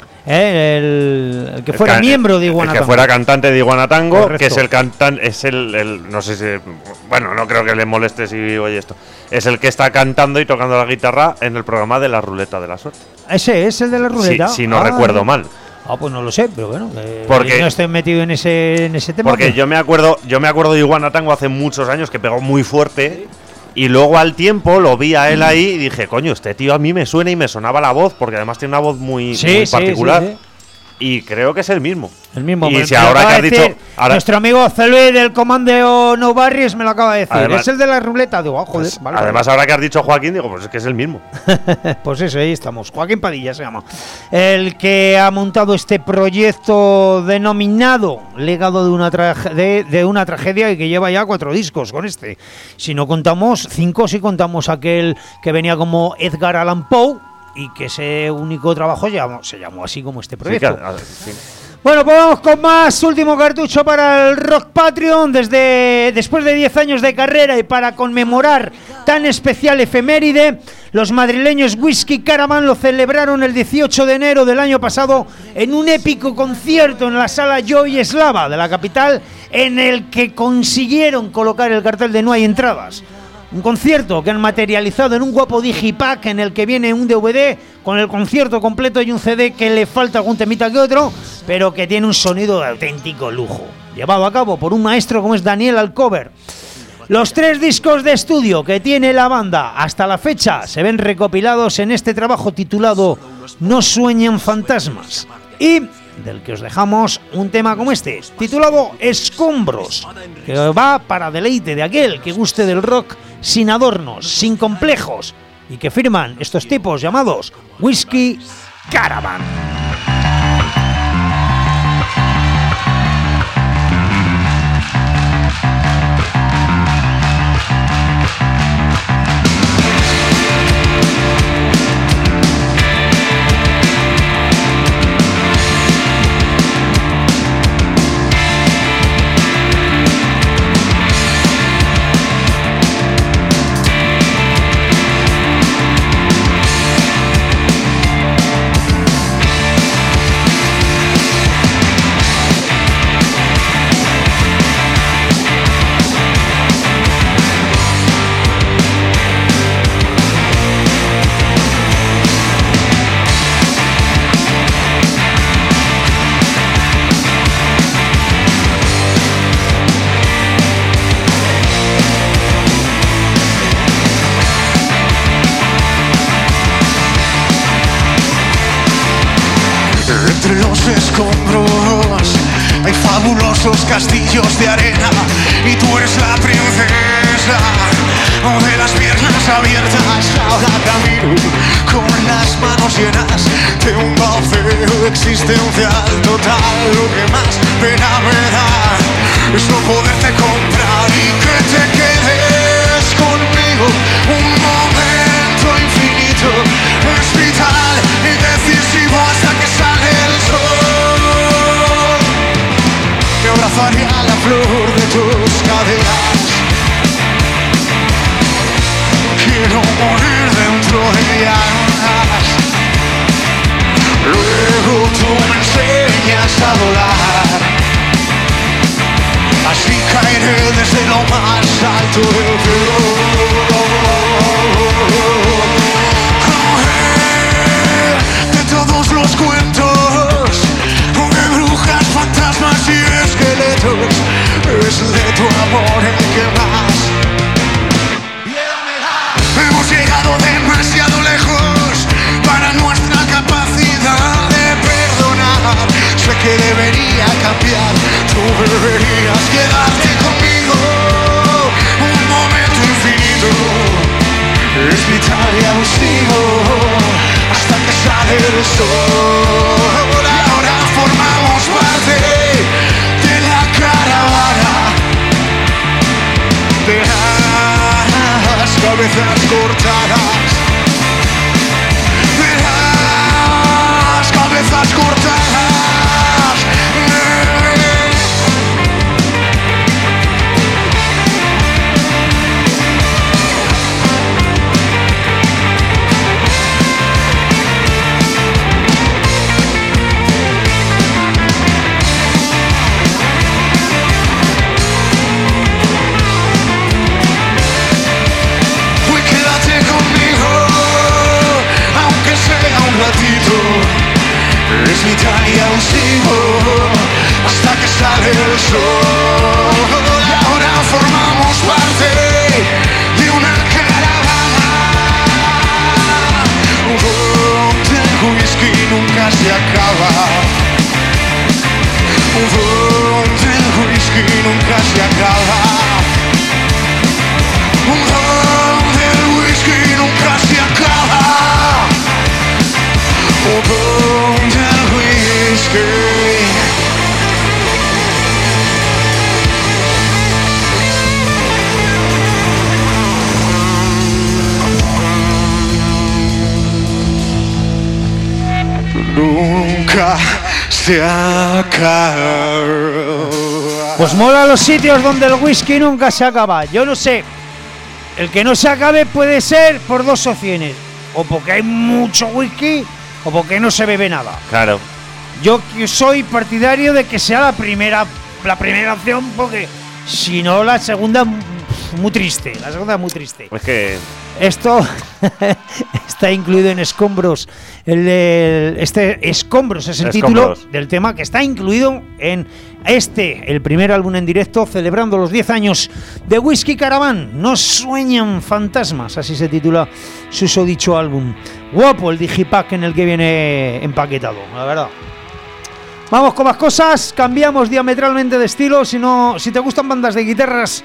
¿Eh? El, el que fuera el can, miembro de Iguana el que Tango. fuera cantante de Iguana Tango. Correcto. Que es el cantante, es el, el, no sé si, bueno, no creo que le moleste si oye esto, es el que está cantando y tocando la guitarra en el programa de la Ruleta de la Suerte. ¿Ese es el de la ruleta? Si, si no ah, recuerdo mal. Ah, pues no lo sé, pero bueno, eh, porque, no estoy metido en ese, en ese tema. Porque pero... yo me acuerdo, yo me acuerdo de Iguana Tango hace muchos años, que pegó muy fuerte. Y luego al tiempo lo vi a él ahí y dije, coño, este tío a mí me suena y me sonaba la voz, porque además tiene una voz muy, sí, muy sí, particular. Sí, sí. Y creo que es el mismo. El mismo. Y me, si me ahora que has decir, dicho. Ahora, nuestro amigo Celui del Comando No Barrios me lo acaba de decir. Además, es el de la ruleta. Digo, ah, joder. Pues, vale, además, vale. ahora que has dicho Joaquín, digo, pues es que es el mismo. Pues eso, ahí estamos. Joaquín Padilla se llama. El que ha montado este proyecto denominado Legado de una, traje- de, de una tragedia y que lleva ya cuatro discos con este. Si no contamos, cinco si contamos aquel que venía como Edgar Allan Poe y que ese único trabajo se llamó, se llamó así como este proyecto. Sí, que, a ver, sí. Bueno, pues vamos con más. Último cartucho para el Rock Patreon. Desde después de diez años de carrera y para conmemorar tan especial efeméride, los madrileños Whisky Caravan lo celebraron el dieciocho de enero del año pasado en un épico concierto en la sala Joy Eslava de la capital, en el que consiguieron colocar el cartel de No hay entradas. Un concierto que han materializado en un guapo digipack en el que viene un D V D con el concierto completo y un C D que le falta algún temita que otro, pero que tiene un sonido de auténtico lujo, llevado a cabo por un maestro como es Daniel Alcover. Los tres discos de estudio que tiene la banda hasta la fecha se ven recopilados en este trabajo titulado No sueñan fantasmas, y del que os dejamos un tema como este, titulado Escombros, que va para deleite de aquel que guste del rock sin adornos, sin complejos, y que firman estos tipos llamados Whisky Caravan. Entre los escombros hay fabulosos castillos de arena y tú eres la princesa de las piernas abiertas. Ahora camino con las manos llenas de un vacío existencial total. Lo que más pena me da es no poderte comprar y que te quedes conmigo un momento infinito, es vital y decisivo hasta que sale el sol. Me abrazaría la flor de tus caderas. Quiero morir dentro de ellas. Luego tú me enseñas a volar. Así caeré desde lo más alto del cielo. De todos los cuentos de brujas, fantasmas y esqueletos, es de tu amor el que más. Hemos llegado demasiado lejos para nuestra capacidad de perdonar. Sé que debería cambiar, tú deberías quedarte conmigo un momento infinito. Es vital y abusivo hasta que sale el sol. Ahora formamos parte de la caravana de las cabezas cortadas, de las el sol. Y ahora formamos parte de una caravana donde el whisky nunca se acaba, donde el whisky nunca se acaba, donde el whisky nunca se acaba, donde el whisky. Nunca se acaba. Pues mola los sitios donde el whisky nunca se acaba. Yo no sé, el que no se acabe puede ser por dos opciones: o porque hay mucho whisky o porque no se bebe nada. Claro. Yo soy partidario de que sea la primera, la primera opción, porque si no la segunda muy triste, la segunda muy triste. Es que esto está incluido en Escombros. El de, este Escombros es el Escombros. título del tema que está incluido en este, el primer álbum en directo, celebrando los diez años de Whisky Caravan. No sueñan fantasmas, así se titula su susodicho álbum. Guapo el digipack en el que viene empaquetado, la verdad. Vamos con más cosas, cambiamos diametralmente de estilo. Si no, si te gustan bandas de guitarras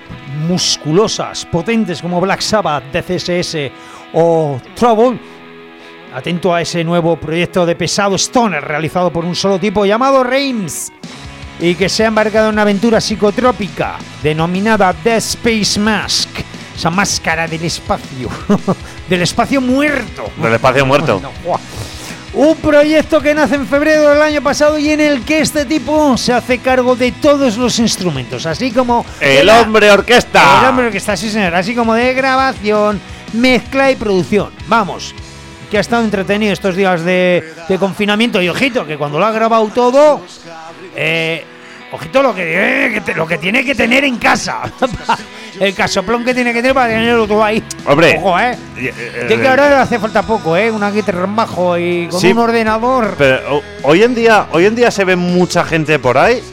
musculosas, potentes como Black Sabbath, D C S S o Trouble, atento a ese nuevo proyecto de pesado stoner realizado por un solo tipo llamado Reims, y que se ha embarcado en una aventura psicotrópica denominada The Space Mask, esa máscara del espacio, del espacio muerto. Del espacio muerto. No, no, un proyecto que nace en febrero del año pasado y en el que este tipo se hace cargo de todos los instrumentos, así como el la, hombre orquesta. El hombre orquesta, sí señor, así como de grabación, mezcla y producción. Vamos, que ha estado entretenido estos días de, de confinamiento. Y ojito, que cuando lo ha grabado todo, eh, ojito lo que, eh, que te, lo que tiene que tener en casa. El casoplón que tiene que tener para tenerlo todo ahí. Hombre, ojo, eh. De que ahora le hace falta poco, eh. Una guitarra en bajo y con sí, un ordenador. Pero o, hoy en día, hoy en día se ve mucha gente por ahí.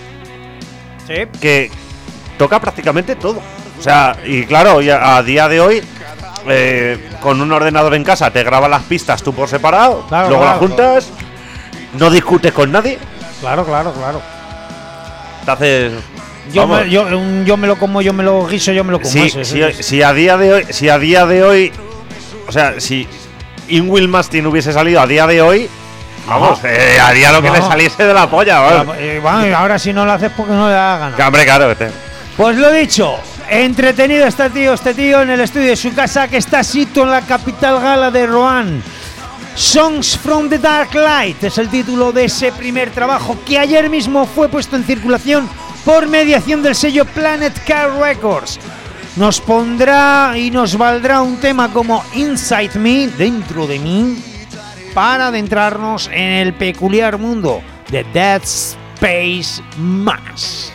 Sí. Que toca prácticamente todo. O sea, y claro, a, a día de hoy, eh, con un ordenador en casa te graba las pistas tú por separado, claro, luego claro, las juntas, no discutes con nadie. Claro, claro, claro. Te haces. Yo me, yo, yo me lo como, yo me lo guiso, yo me lo como. Sí, eso, si, eso, eso. si a día de hoy, si a día de hoy, o sea, si Ingrid Mastin hubiese salido a día de hoy, vamos, eh, haría lo que vamos. le saliese de la polla, vamos. Eh, bueno, ahora si no lo haces porque no le da gana. Que, hombre, claro, este. Pues lo dicho, entretenido este tío, este tío en el estudio de su casa, que está situado en la capital gala de Roanne. Songs from the Dark Light es el título de ese primer trabajo que ayer mismo fue puesto en circulación por mediación del sello Planet Car Records. Nos pondrá y nos valdrá un tema como Inside Me, dentro de mí, para adentrarnos en el peculiar mundo de Dead Space Mask.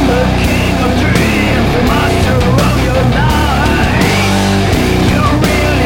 Master of your night, you really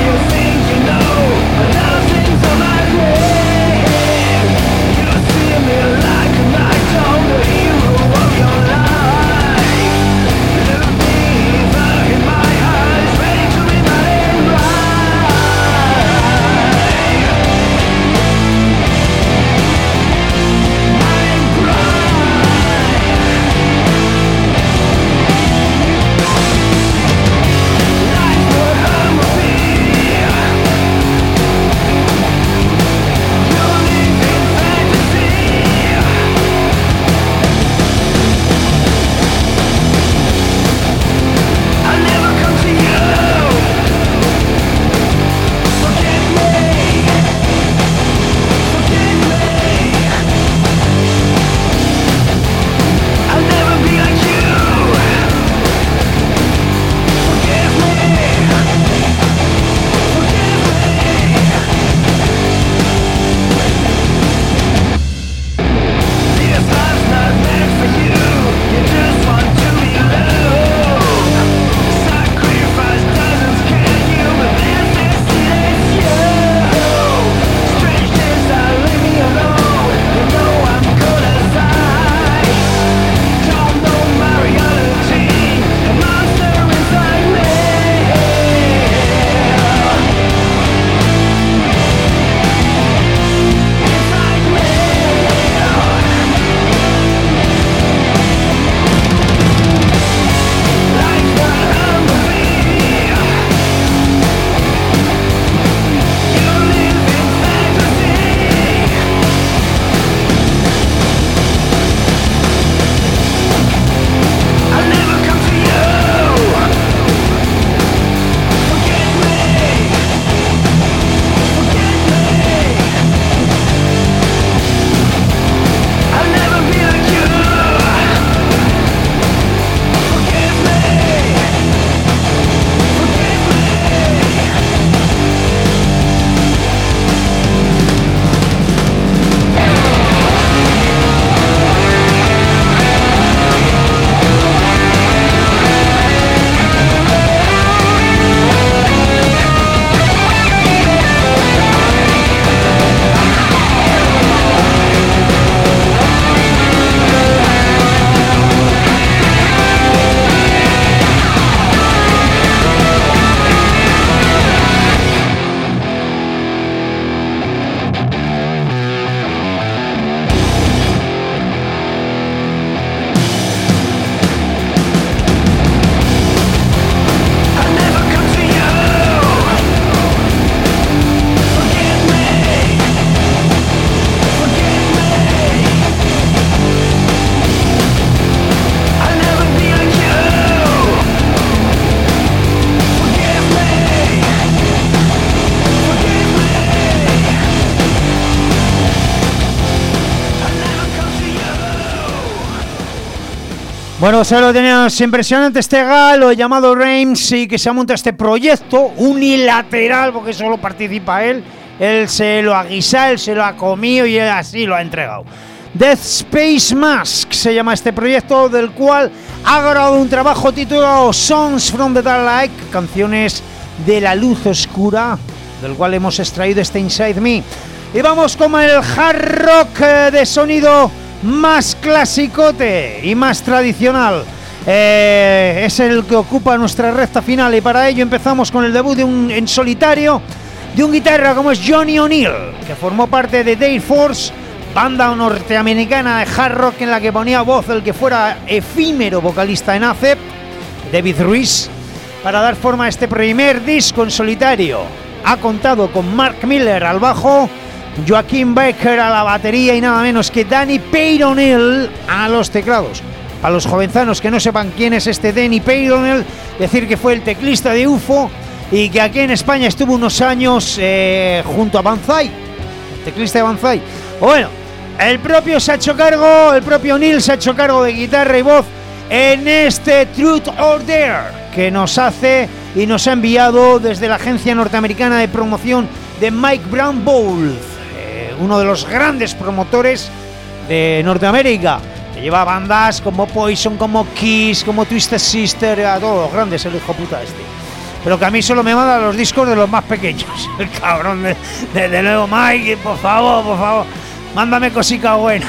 Bueno, se lo tenemos impresionante este galo llamado Reims y que se monta este proyecto unilateral porque solo participa él. Él se lo ha guisado, él se lo ha comido y él así lo ha entregado. Death Space Mask se llama este proyecto, del cual ha grabado un trabajo titulado Songs from the Dark Light, canciones de la luz oscura, del cual hemos extraído este Inside Me. Y vamos con el hard rock de sonido más clasicote y más tradicional. Eh, es el que ocupa nuestra recta final y para ello empezamos con el debut de un, en solitario de un guitarra como es Johnny O'Neill, que formó parte de Day Force, banda norteamericana de hard rock en la que ponía voz el que fuera efímero vocalista en A C E P, David Ruiz. Para dar forma a este primer disco en solitario ha contado con Mark Miller al bajo, Joaquin Baker a la batería y nada menos que Danny Peyronel a los teclados. Para los jovenzanos que no sepan quién es este Danny Peyronel, decir que fue el teclista de U F O y que aquí en España estuvo unos años eh, junto a Banzai, el teclista de Banzai. Bueno, el propio se ha hecho cargo, el propio Neil se ha hecho cargo de guitarra y voz en este Truth or Dare que nos hace y nos ha enviado desde la agencia norteamericana de promoción de Mike Brown Bowles, eh, uno de los grandes promotores de Norteamérica, que lleva bandas como Poison, como Kiss, como Twisted Sister, a todos los grandes, el hijo puta este. Pero que a mí solo me manda los discos de los más pequeños, el cabrón de, de, de luego, Mike, por favor, por favor, mándame cosica buena.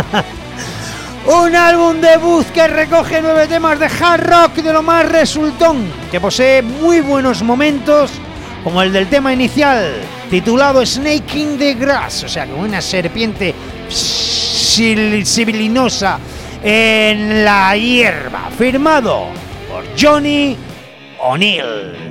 Un álbum debut que recoge nueve temas de hard rock de lo más resultón, que posee muy buenos momentos, como el del tema inicial, titulado Snake in the Grass, o sea, como una serpiente sibilinosa en la hierba, firmado por Johnny O'Neill.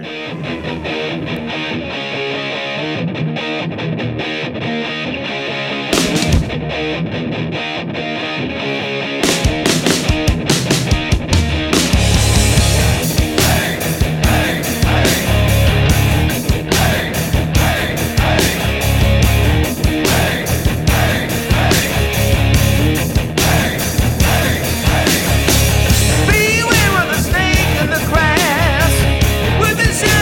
Beware of the snake in the grass. We've been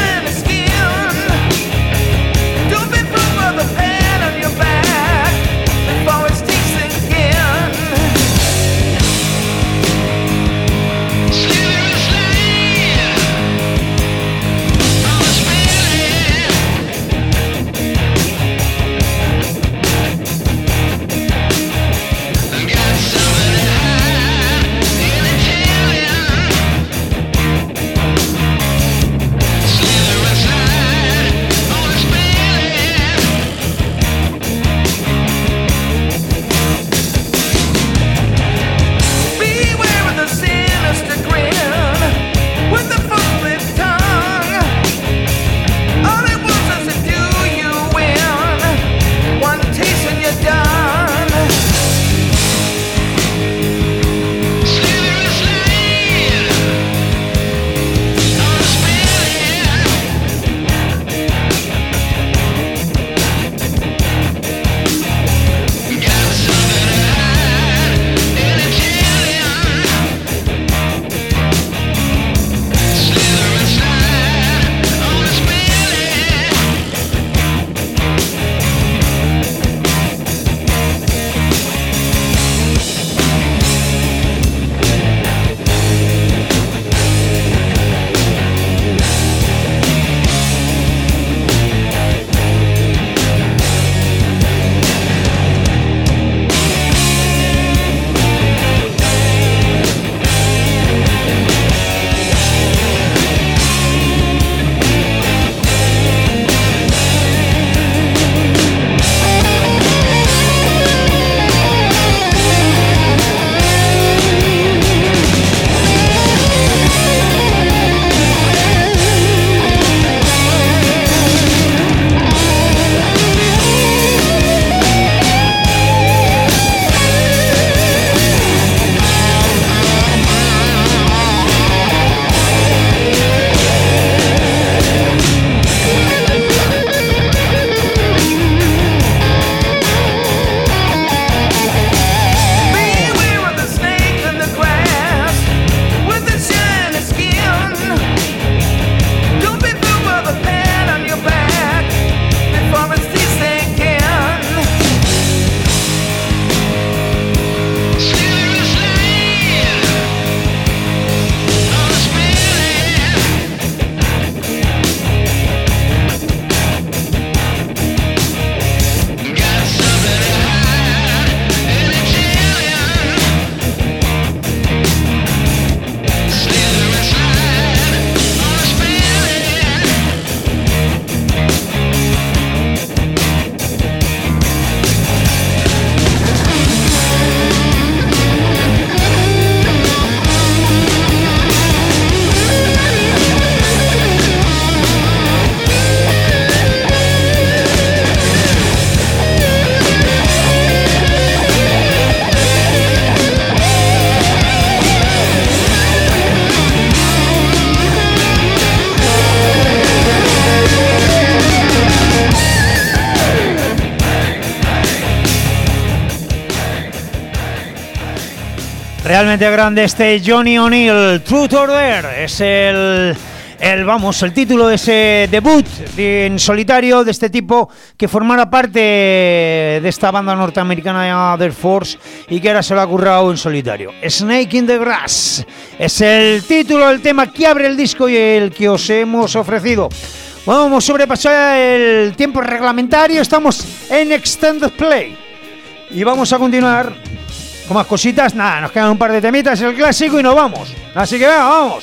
Realmente grande este Johnny O'Neill. Truth or Dare es el, el, vamos, el título de ese debut de, en solitario de este tipo que formara parte de esta banda norteamericana llamada The Force y que ahora se lo ha currado en solitario. Snake in the Grass es el título del tema que abre el disco y el que os hemos ofrecido. Bueno, hemos sobrepasado el tiempo reglamentario, estamos en Extended Play y vamos a continuar con más cositas. Nada, nos quedan un par de temitas, el clásico y nos vamos. Así que venga, vamos.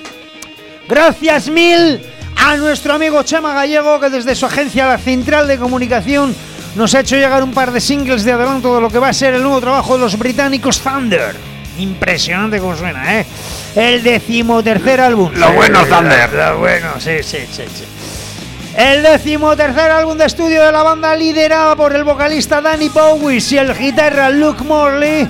Gracias mil a nuestro amigo Chema Gallego, que desde su agencia La Central de Comunicación nos ha hecho llegar un par de singles de adelanto de lo que va a ser el nuevo trabajo de los británicos Thunder. Impresionante como suena, ¿eh? El decimotercer álbum. Lo bueno, Thunder. Lo bueno, sí, sí, sí, sí. El decimotercer álbum de estudio de la banda, liderada por el vocalista Danny Bowis y el guitarra Luke Morley.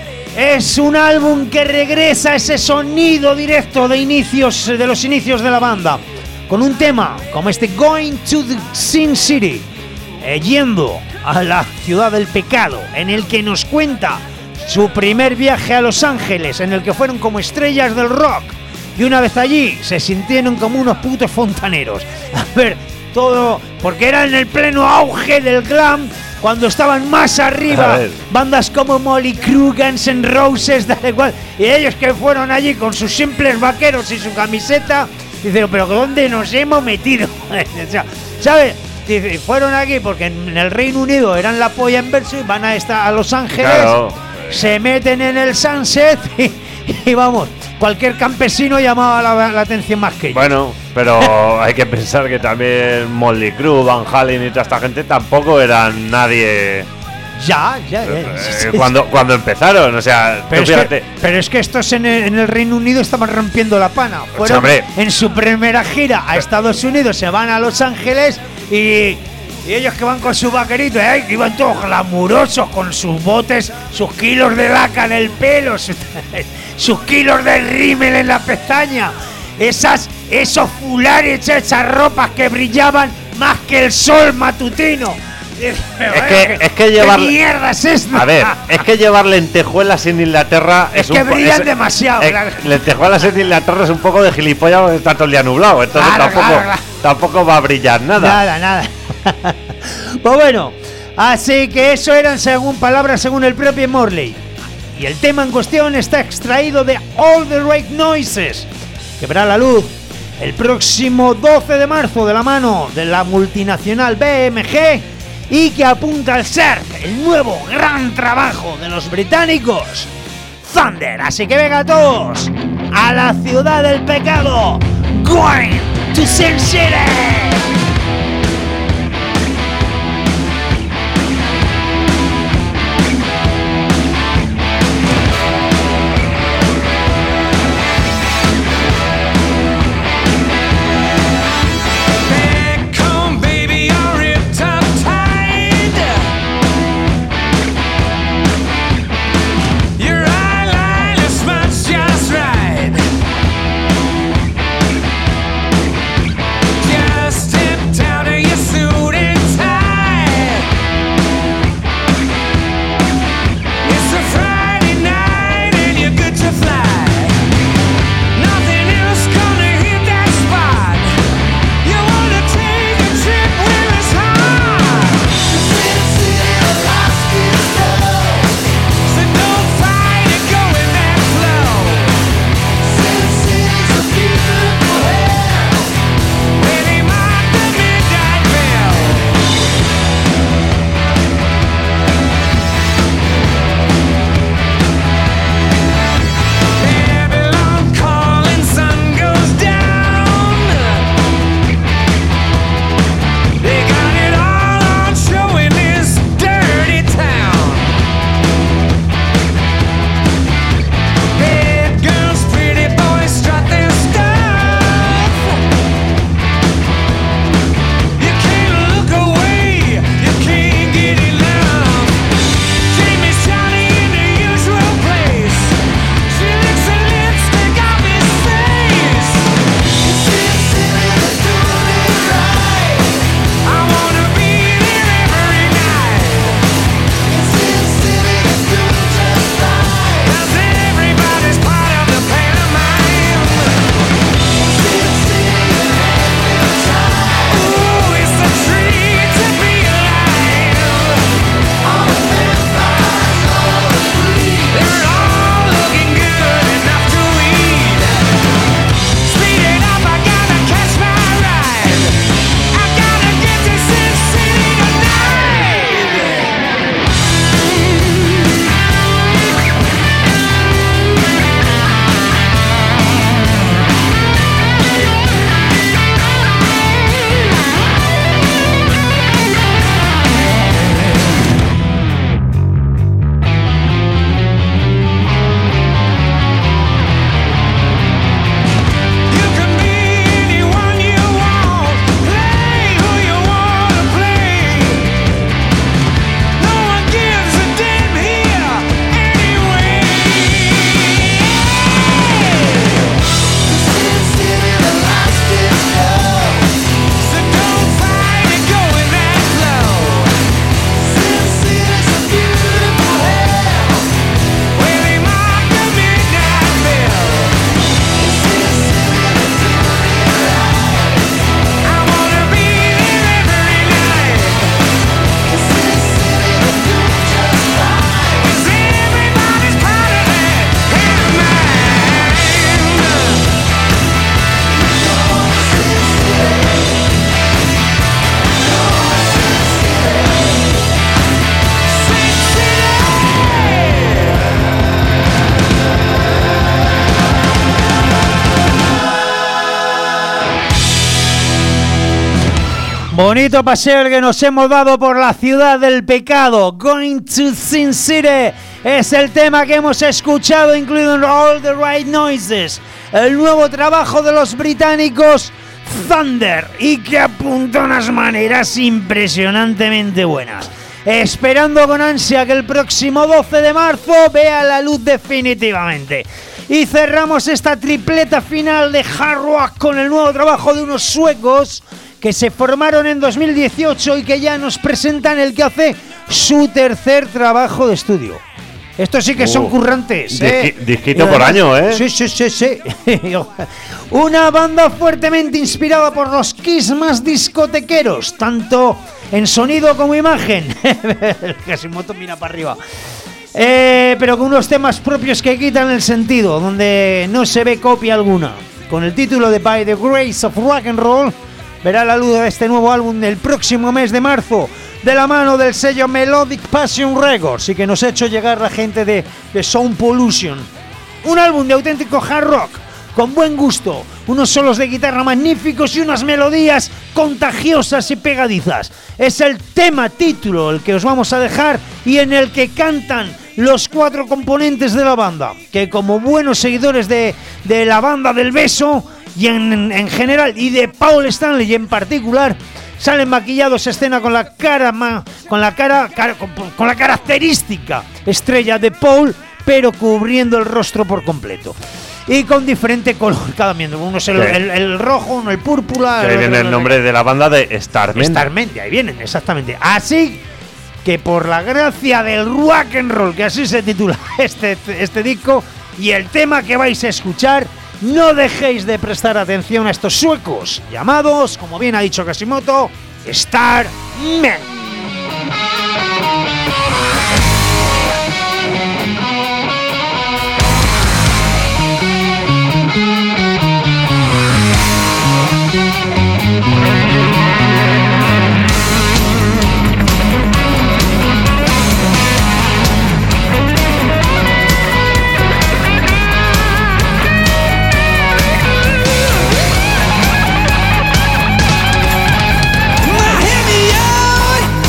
Es un álbum que regresa a ese sonido directo de inicios, de los inicios de la banda, con un tema como este Going to the Sin City, eh, yendo a la ciudad del pecado, en el que nos cuenta su primer viaje a Los Ángeles, en el que fueron como estrellas del rock y una vez allí se sintieron como unos putos fontaneros. A ver, todo porque era en el pleno auge del glam, cuando estaban más arriba bandas como Motley Crue, Guns N' Roses, da igual, y ellos que fueron allí con sus simples vaqueros y su camiseta, dicen, pero ¿dónde nos hemos metido? ¿Sabes? Dice, fueron aquí porque en el Reino Unido eran la polla en verso y van a, esta, a Los Ángeles, claro. Se meten en el Sunset y, y vamos, cualquier campesino llamaba la, la atención más que ellos. Bueno, pero hay que pensar que también Motley Crue, Van Halen y toda esta gente tampoco eran nadie. Ya, ya, ya. Eh, sí, cuando, sí. cuando empezaron, o sea, pero, tú es fíjate. Que, pero es que estos en el, en el Reino Unido estaban rompiendo la pana. Fueron Hombre. en su primera gira a Estados Unidos, se van a Los Ángeles y. Y ellos que van con su vaquerito, ¿eh? Que iban todos glamurosos con sus botes, sus kilos de laca en el pelo, sus, sus kilos de rímel en la pestaña, esas, esos fulares, esas ropas que brillaban más que el sol matutino. Es que, es que llevar. ¿Qué mierda es esta? A ver, es que llevar lentejuelas en Inglaterra es, es que un brillan es, demasiado. Es, claro. Lentejuelas en Inglaterra es un poco de gilipollas porque está todo el día nublado, entonces claro, tampoco, claro, claro. tampoco va a brillar nada. Nada, nada. Pues bueno, así que eso eran según palabras, según el propio Morley. Y el tema en cuestión está extraído de All the Right Noises, que verá la luz el próximo doce de marzo de la mano de la multinacional B M G y que apunta al ser el nuevo gran trabajo de los británicos Thunder. Así que venga todos a la ciudad del pecado, Going to Sin City. Just Bonito paseo el que nos hemos dado por la ciudad del pecado. Going to Sin City es el tema que hemos escuchado, incluido en All the Right Noises, el nuevo trabajo de los británicos Thunder, y que apunta a unas maneras impresionantemente buenas. Esperando con ansia que el próximo doce de marzo vea la luz definitivamente. Y cerramos esta tripleta final de hard rock con el nuevo trabajo de unos suecos que se formaron en dos mil dieciocho y que ya nos presentan el que hace su tercer trabajo de estudio. Estos sí que uh, son currantes, ¿eh? Disqui- disquito por año, ¿eh? Sí, sí, sí, sí. Una banda fuertemente inspirada por los Kiss más discotequeros, tanto en sonido como imagen. Kasimoto mira para arriba. Eh, pero con unos temas propios que quitan el sentido, donde no se ve copia alguna. Con el título de By the Grace of Rock and Roll, verá la luz de este nuevo álbum del próximo mes de marzo, de la mano del sello Melodic Passion Records, y que nos ha hecho llegar la gente de, de Sound Pollution. Un álbum de auténtico hard rock, con buen gusto, unos solos de guitarra magníficos y unas melodías contagiosas y pegadizas. Es el tema título el que os vamos a dejar y en el que cantan los cuatro componentes de la banda, que como buenos seguidores de, de la banda del beso y en, en general, y de Paul Stanley en particular, salen maquillados a escena con la cara ma, con la cara, cara con, con la característica estrella de Paul, pero cubriendo el rostro por completo. Y con diferente color cada miembro. Uno es el, el, el rojo, uno el púrpura. Que ahí viene el nombre de la banda de Starman. Starman, ahí vienen, exactamente. Así que por la gracia del rock and roll, que así se titula este, este disco, y el tema que vais a escuchar, no dejéis de prestar atención a estos suecos, llamados, como bien ha dicho Kasimoto, Starman. My heavy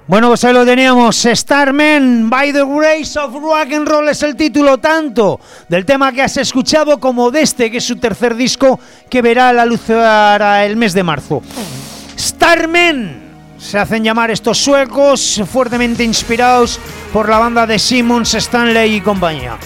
Bueno, pues ahí lo teníamos. Starman, By the Grace of Rock and Roll es el título tanto del tema que has escuchado como de este, que es su tercer disco, que verá la luz para el mes de marzo. Starman se hacen llamar estos suecos, fuertemente inspirados por la banda de Simmons, Stanley y compañía.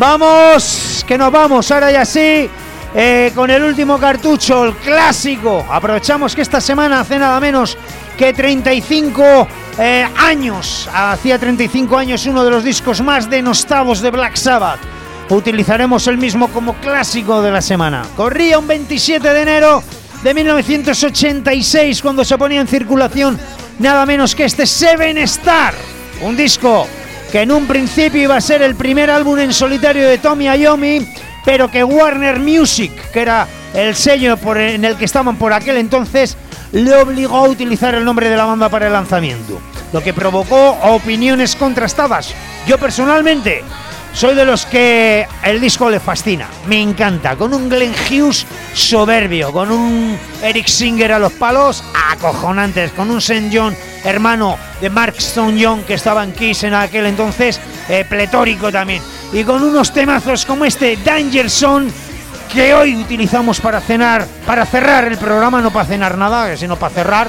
Vamos, que nos vamos, ahora ya sí, eh, con el último cartucho, el clásico. Aprovechamos que esta semana hace nada menos que treinta y cinco eh, años, hacía treinta y cinco años, uno de los discos más denostados de Black Sabbath. Utilizaremos el mismo como clásico de la semana. Corría un veintisiete de enero de mil novecientos ochenta y seis cuando se ponía en circulación nada menos que este Seven Star, un disco que en un principio iba a ser el primer álbum en solitario de Tommy Iommi, pero que Warner Music, que era el sello por en el que estaban por aquel entonces, le obligó a utilizar el nombre de la banda para el lanzamiento, lo que provocó opiniones contrastadas. Yo personalmente soy de los que el disco le fascina, me encanta, con un Glenn Hughes soberbio, con un Eric Singer a los palos acojonantes, con un Saint John, hermano de Mark Stone Young, que estaba en Kiss en aquel entonces, eh, pletórico también, y con unos temazos como este Danger Zone, que hoy utilizamos para cenar, para cerrar el programa, no para cenar nada, sino para cerrar,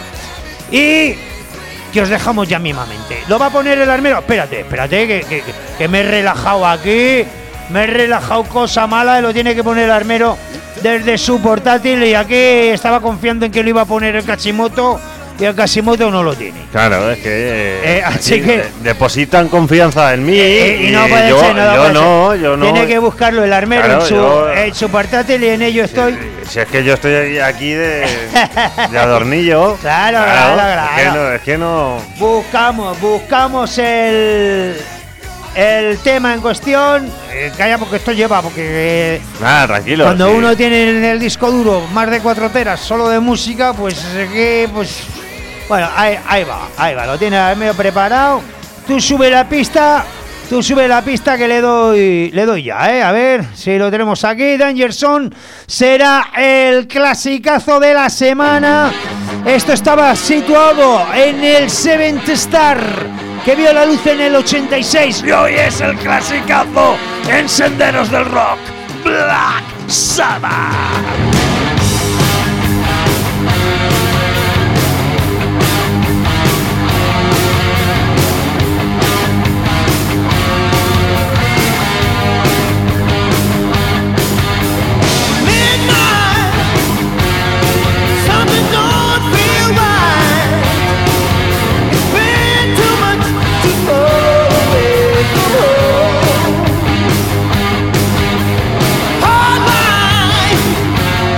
y que os dejamos ya mismamente. Lo va a poner el armero. Espérate, espérate, que, que, que me he relajado aquí, me he relajado, cosa mala, y lo tiene que poner el armero desde su portátil, y aquí estaba confiando en que lo iba a poner el Kashimoto, y el Kashimoto no lo tiene. Claro, es que, eh, eh, así que de, depositan confianza en mí, eh, y, y no y puede yo, ser, no yo puede no, ser. yo no. Tiene que buscarlo el armero, Claro, en, su, yo, en su portátil, y en ello estoy. Si, si es que yo estoy aquí de, de adornillo. Claro, claro, claro. Es que no, es que no. Buscamos, buscamos el el tema en cuestión. Eh, calla, porque esto lleva, porque eh, Nada, tranquilo. cuando sí. uno tiene en el disco duro más de cuatro teras solo de música, pues eh, que pues bueno, ahí, ahí va, ahí va, lo tiene medio preparado. Tú sube la pista, tú sube la pista que le doy, le doy ya, eh. A ver si lo tenemos aquí. Danger Zone será el clasicazo de la semana. Esto estaba situado en el Seventh Star, que vio la luz en el ochenta y seis, y hoy es el clasicazo en Senderos del Rock, Black Sabbath. Hard life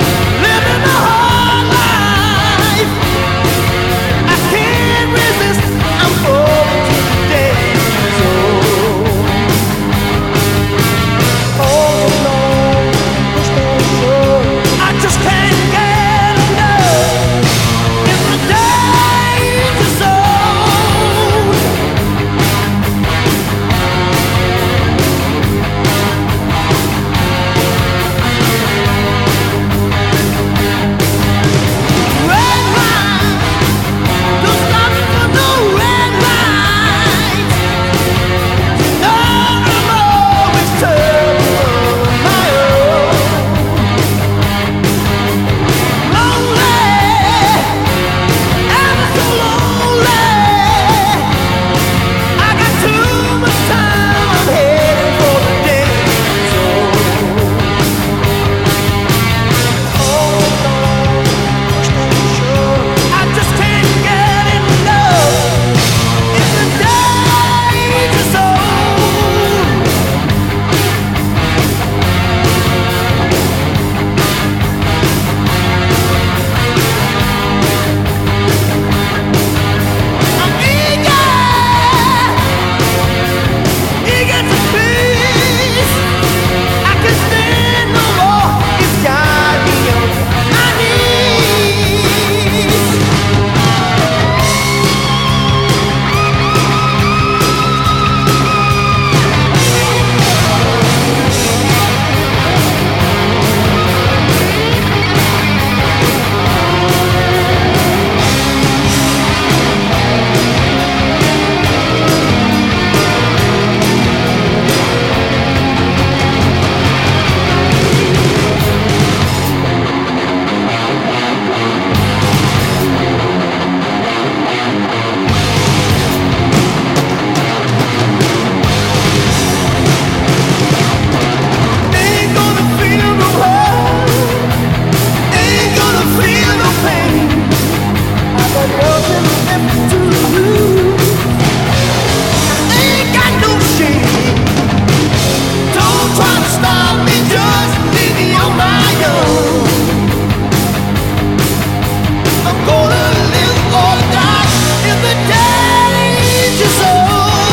I'm gonna live or die in the danger zone.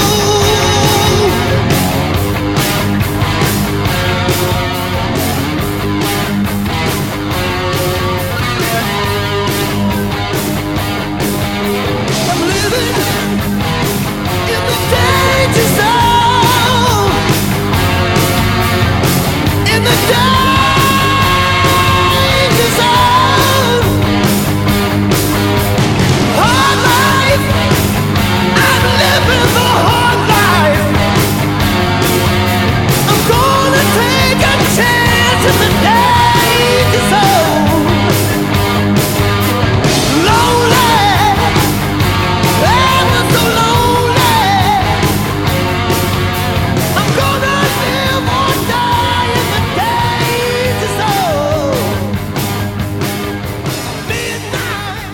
I'm living in the danger zone. In the danger zone. Hard life. I'm living the hard life. I'm gonna take a chance in the danger zone. Lonely. I'm so lonely. I'm gonna live or die in the danger zone. Midnight.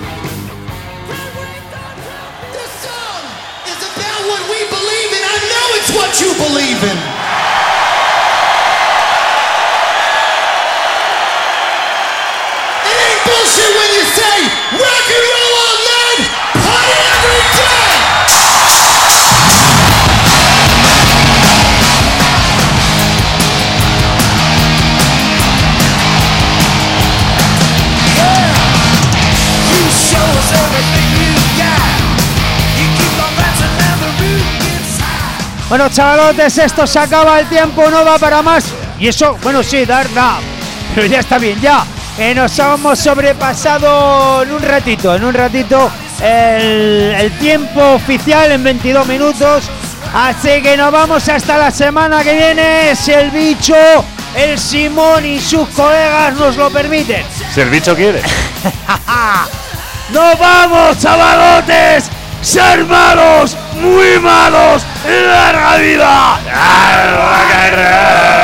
This song is about what we believe in. I know it's what you believe in. It ain't bullshit when you say rock and roll all night, party every day. You show us everything you got. You keep on dancing and the roof gets high. Bueno, chavalotes, esto se acaba el tiempo, no da para más. Y eso, bueno, sí, dar, da. Pero ya está bien, ya. Eh, nos hemos sobrepasado en un ratito, en un ratito el, el tiempo oficial en veintidós minutos. Así que nos vamos hasta la semana que viene, si el bicho, el Simón y sus colegas nos lo permiten. Si el bicho quiere. ¡Nos vamos, chavalotes! ¡Ser malos, muy malos! ¡Larga vida! ¡Larga vida!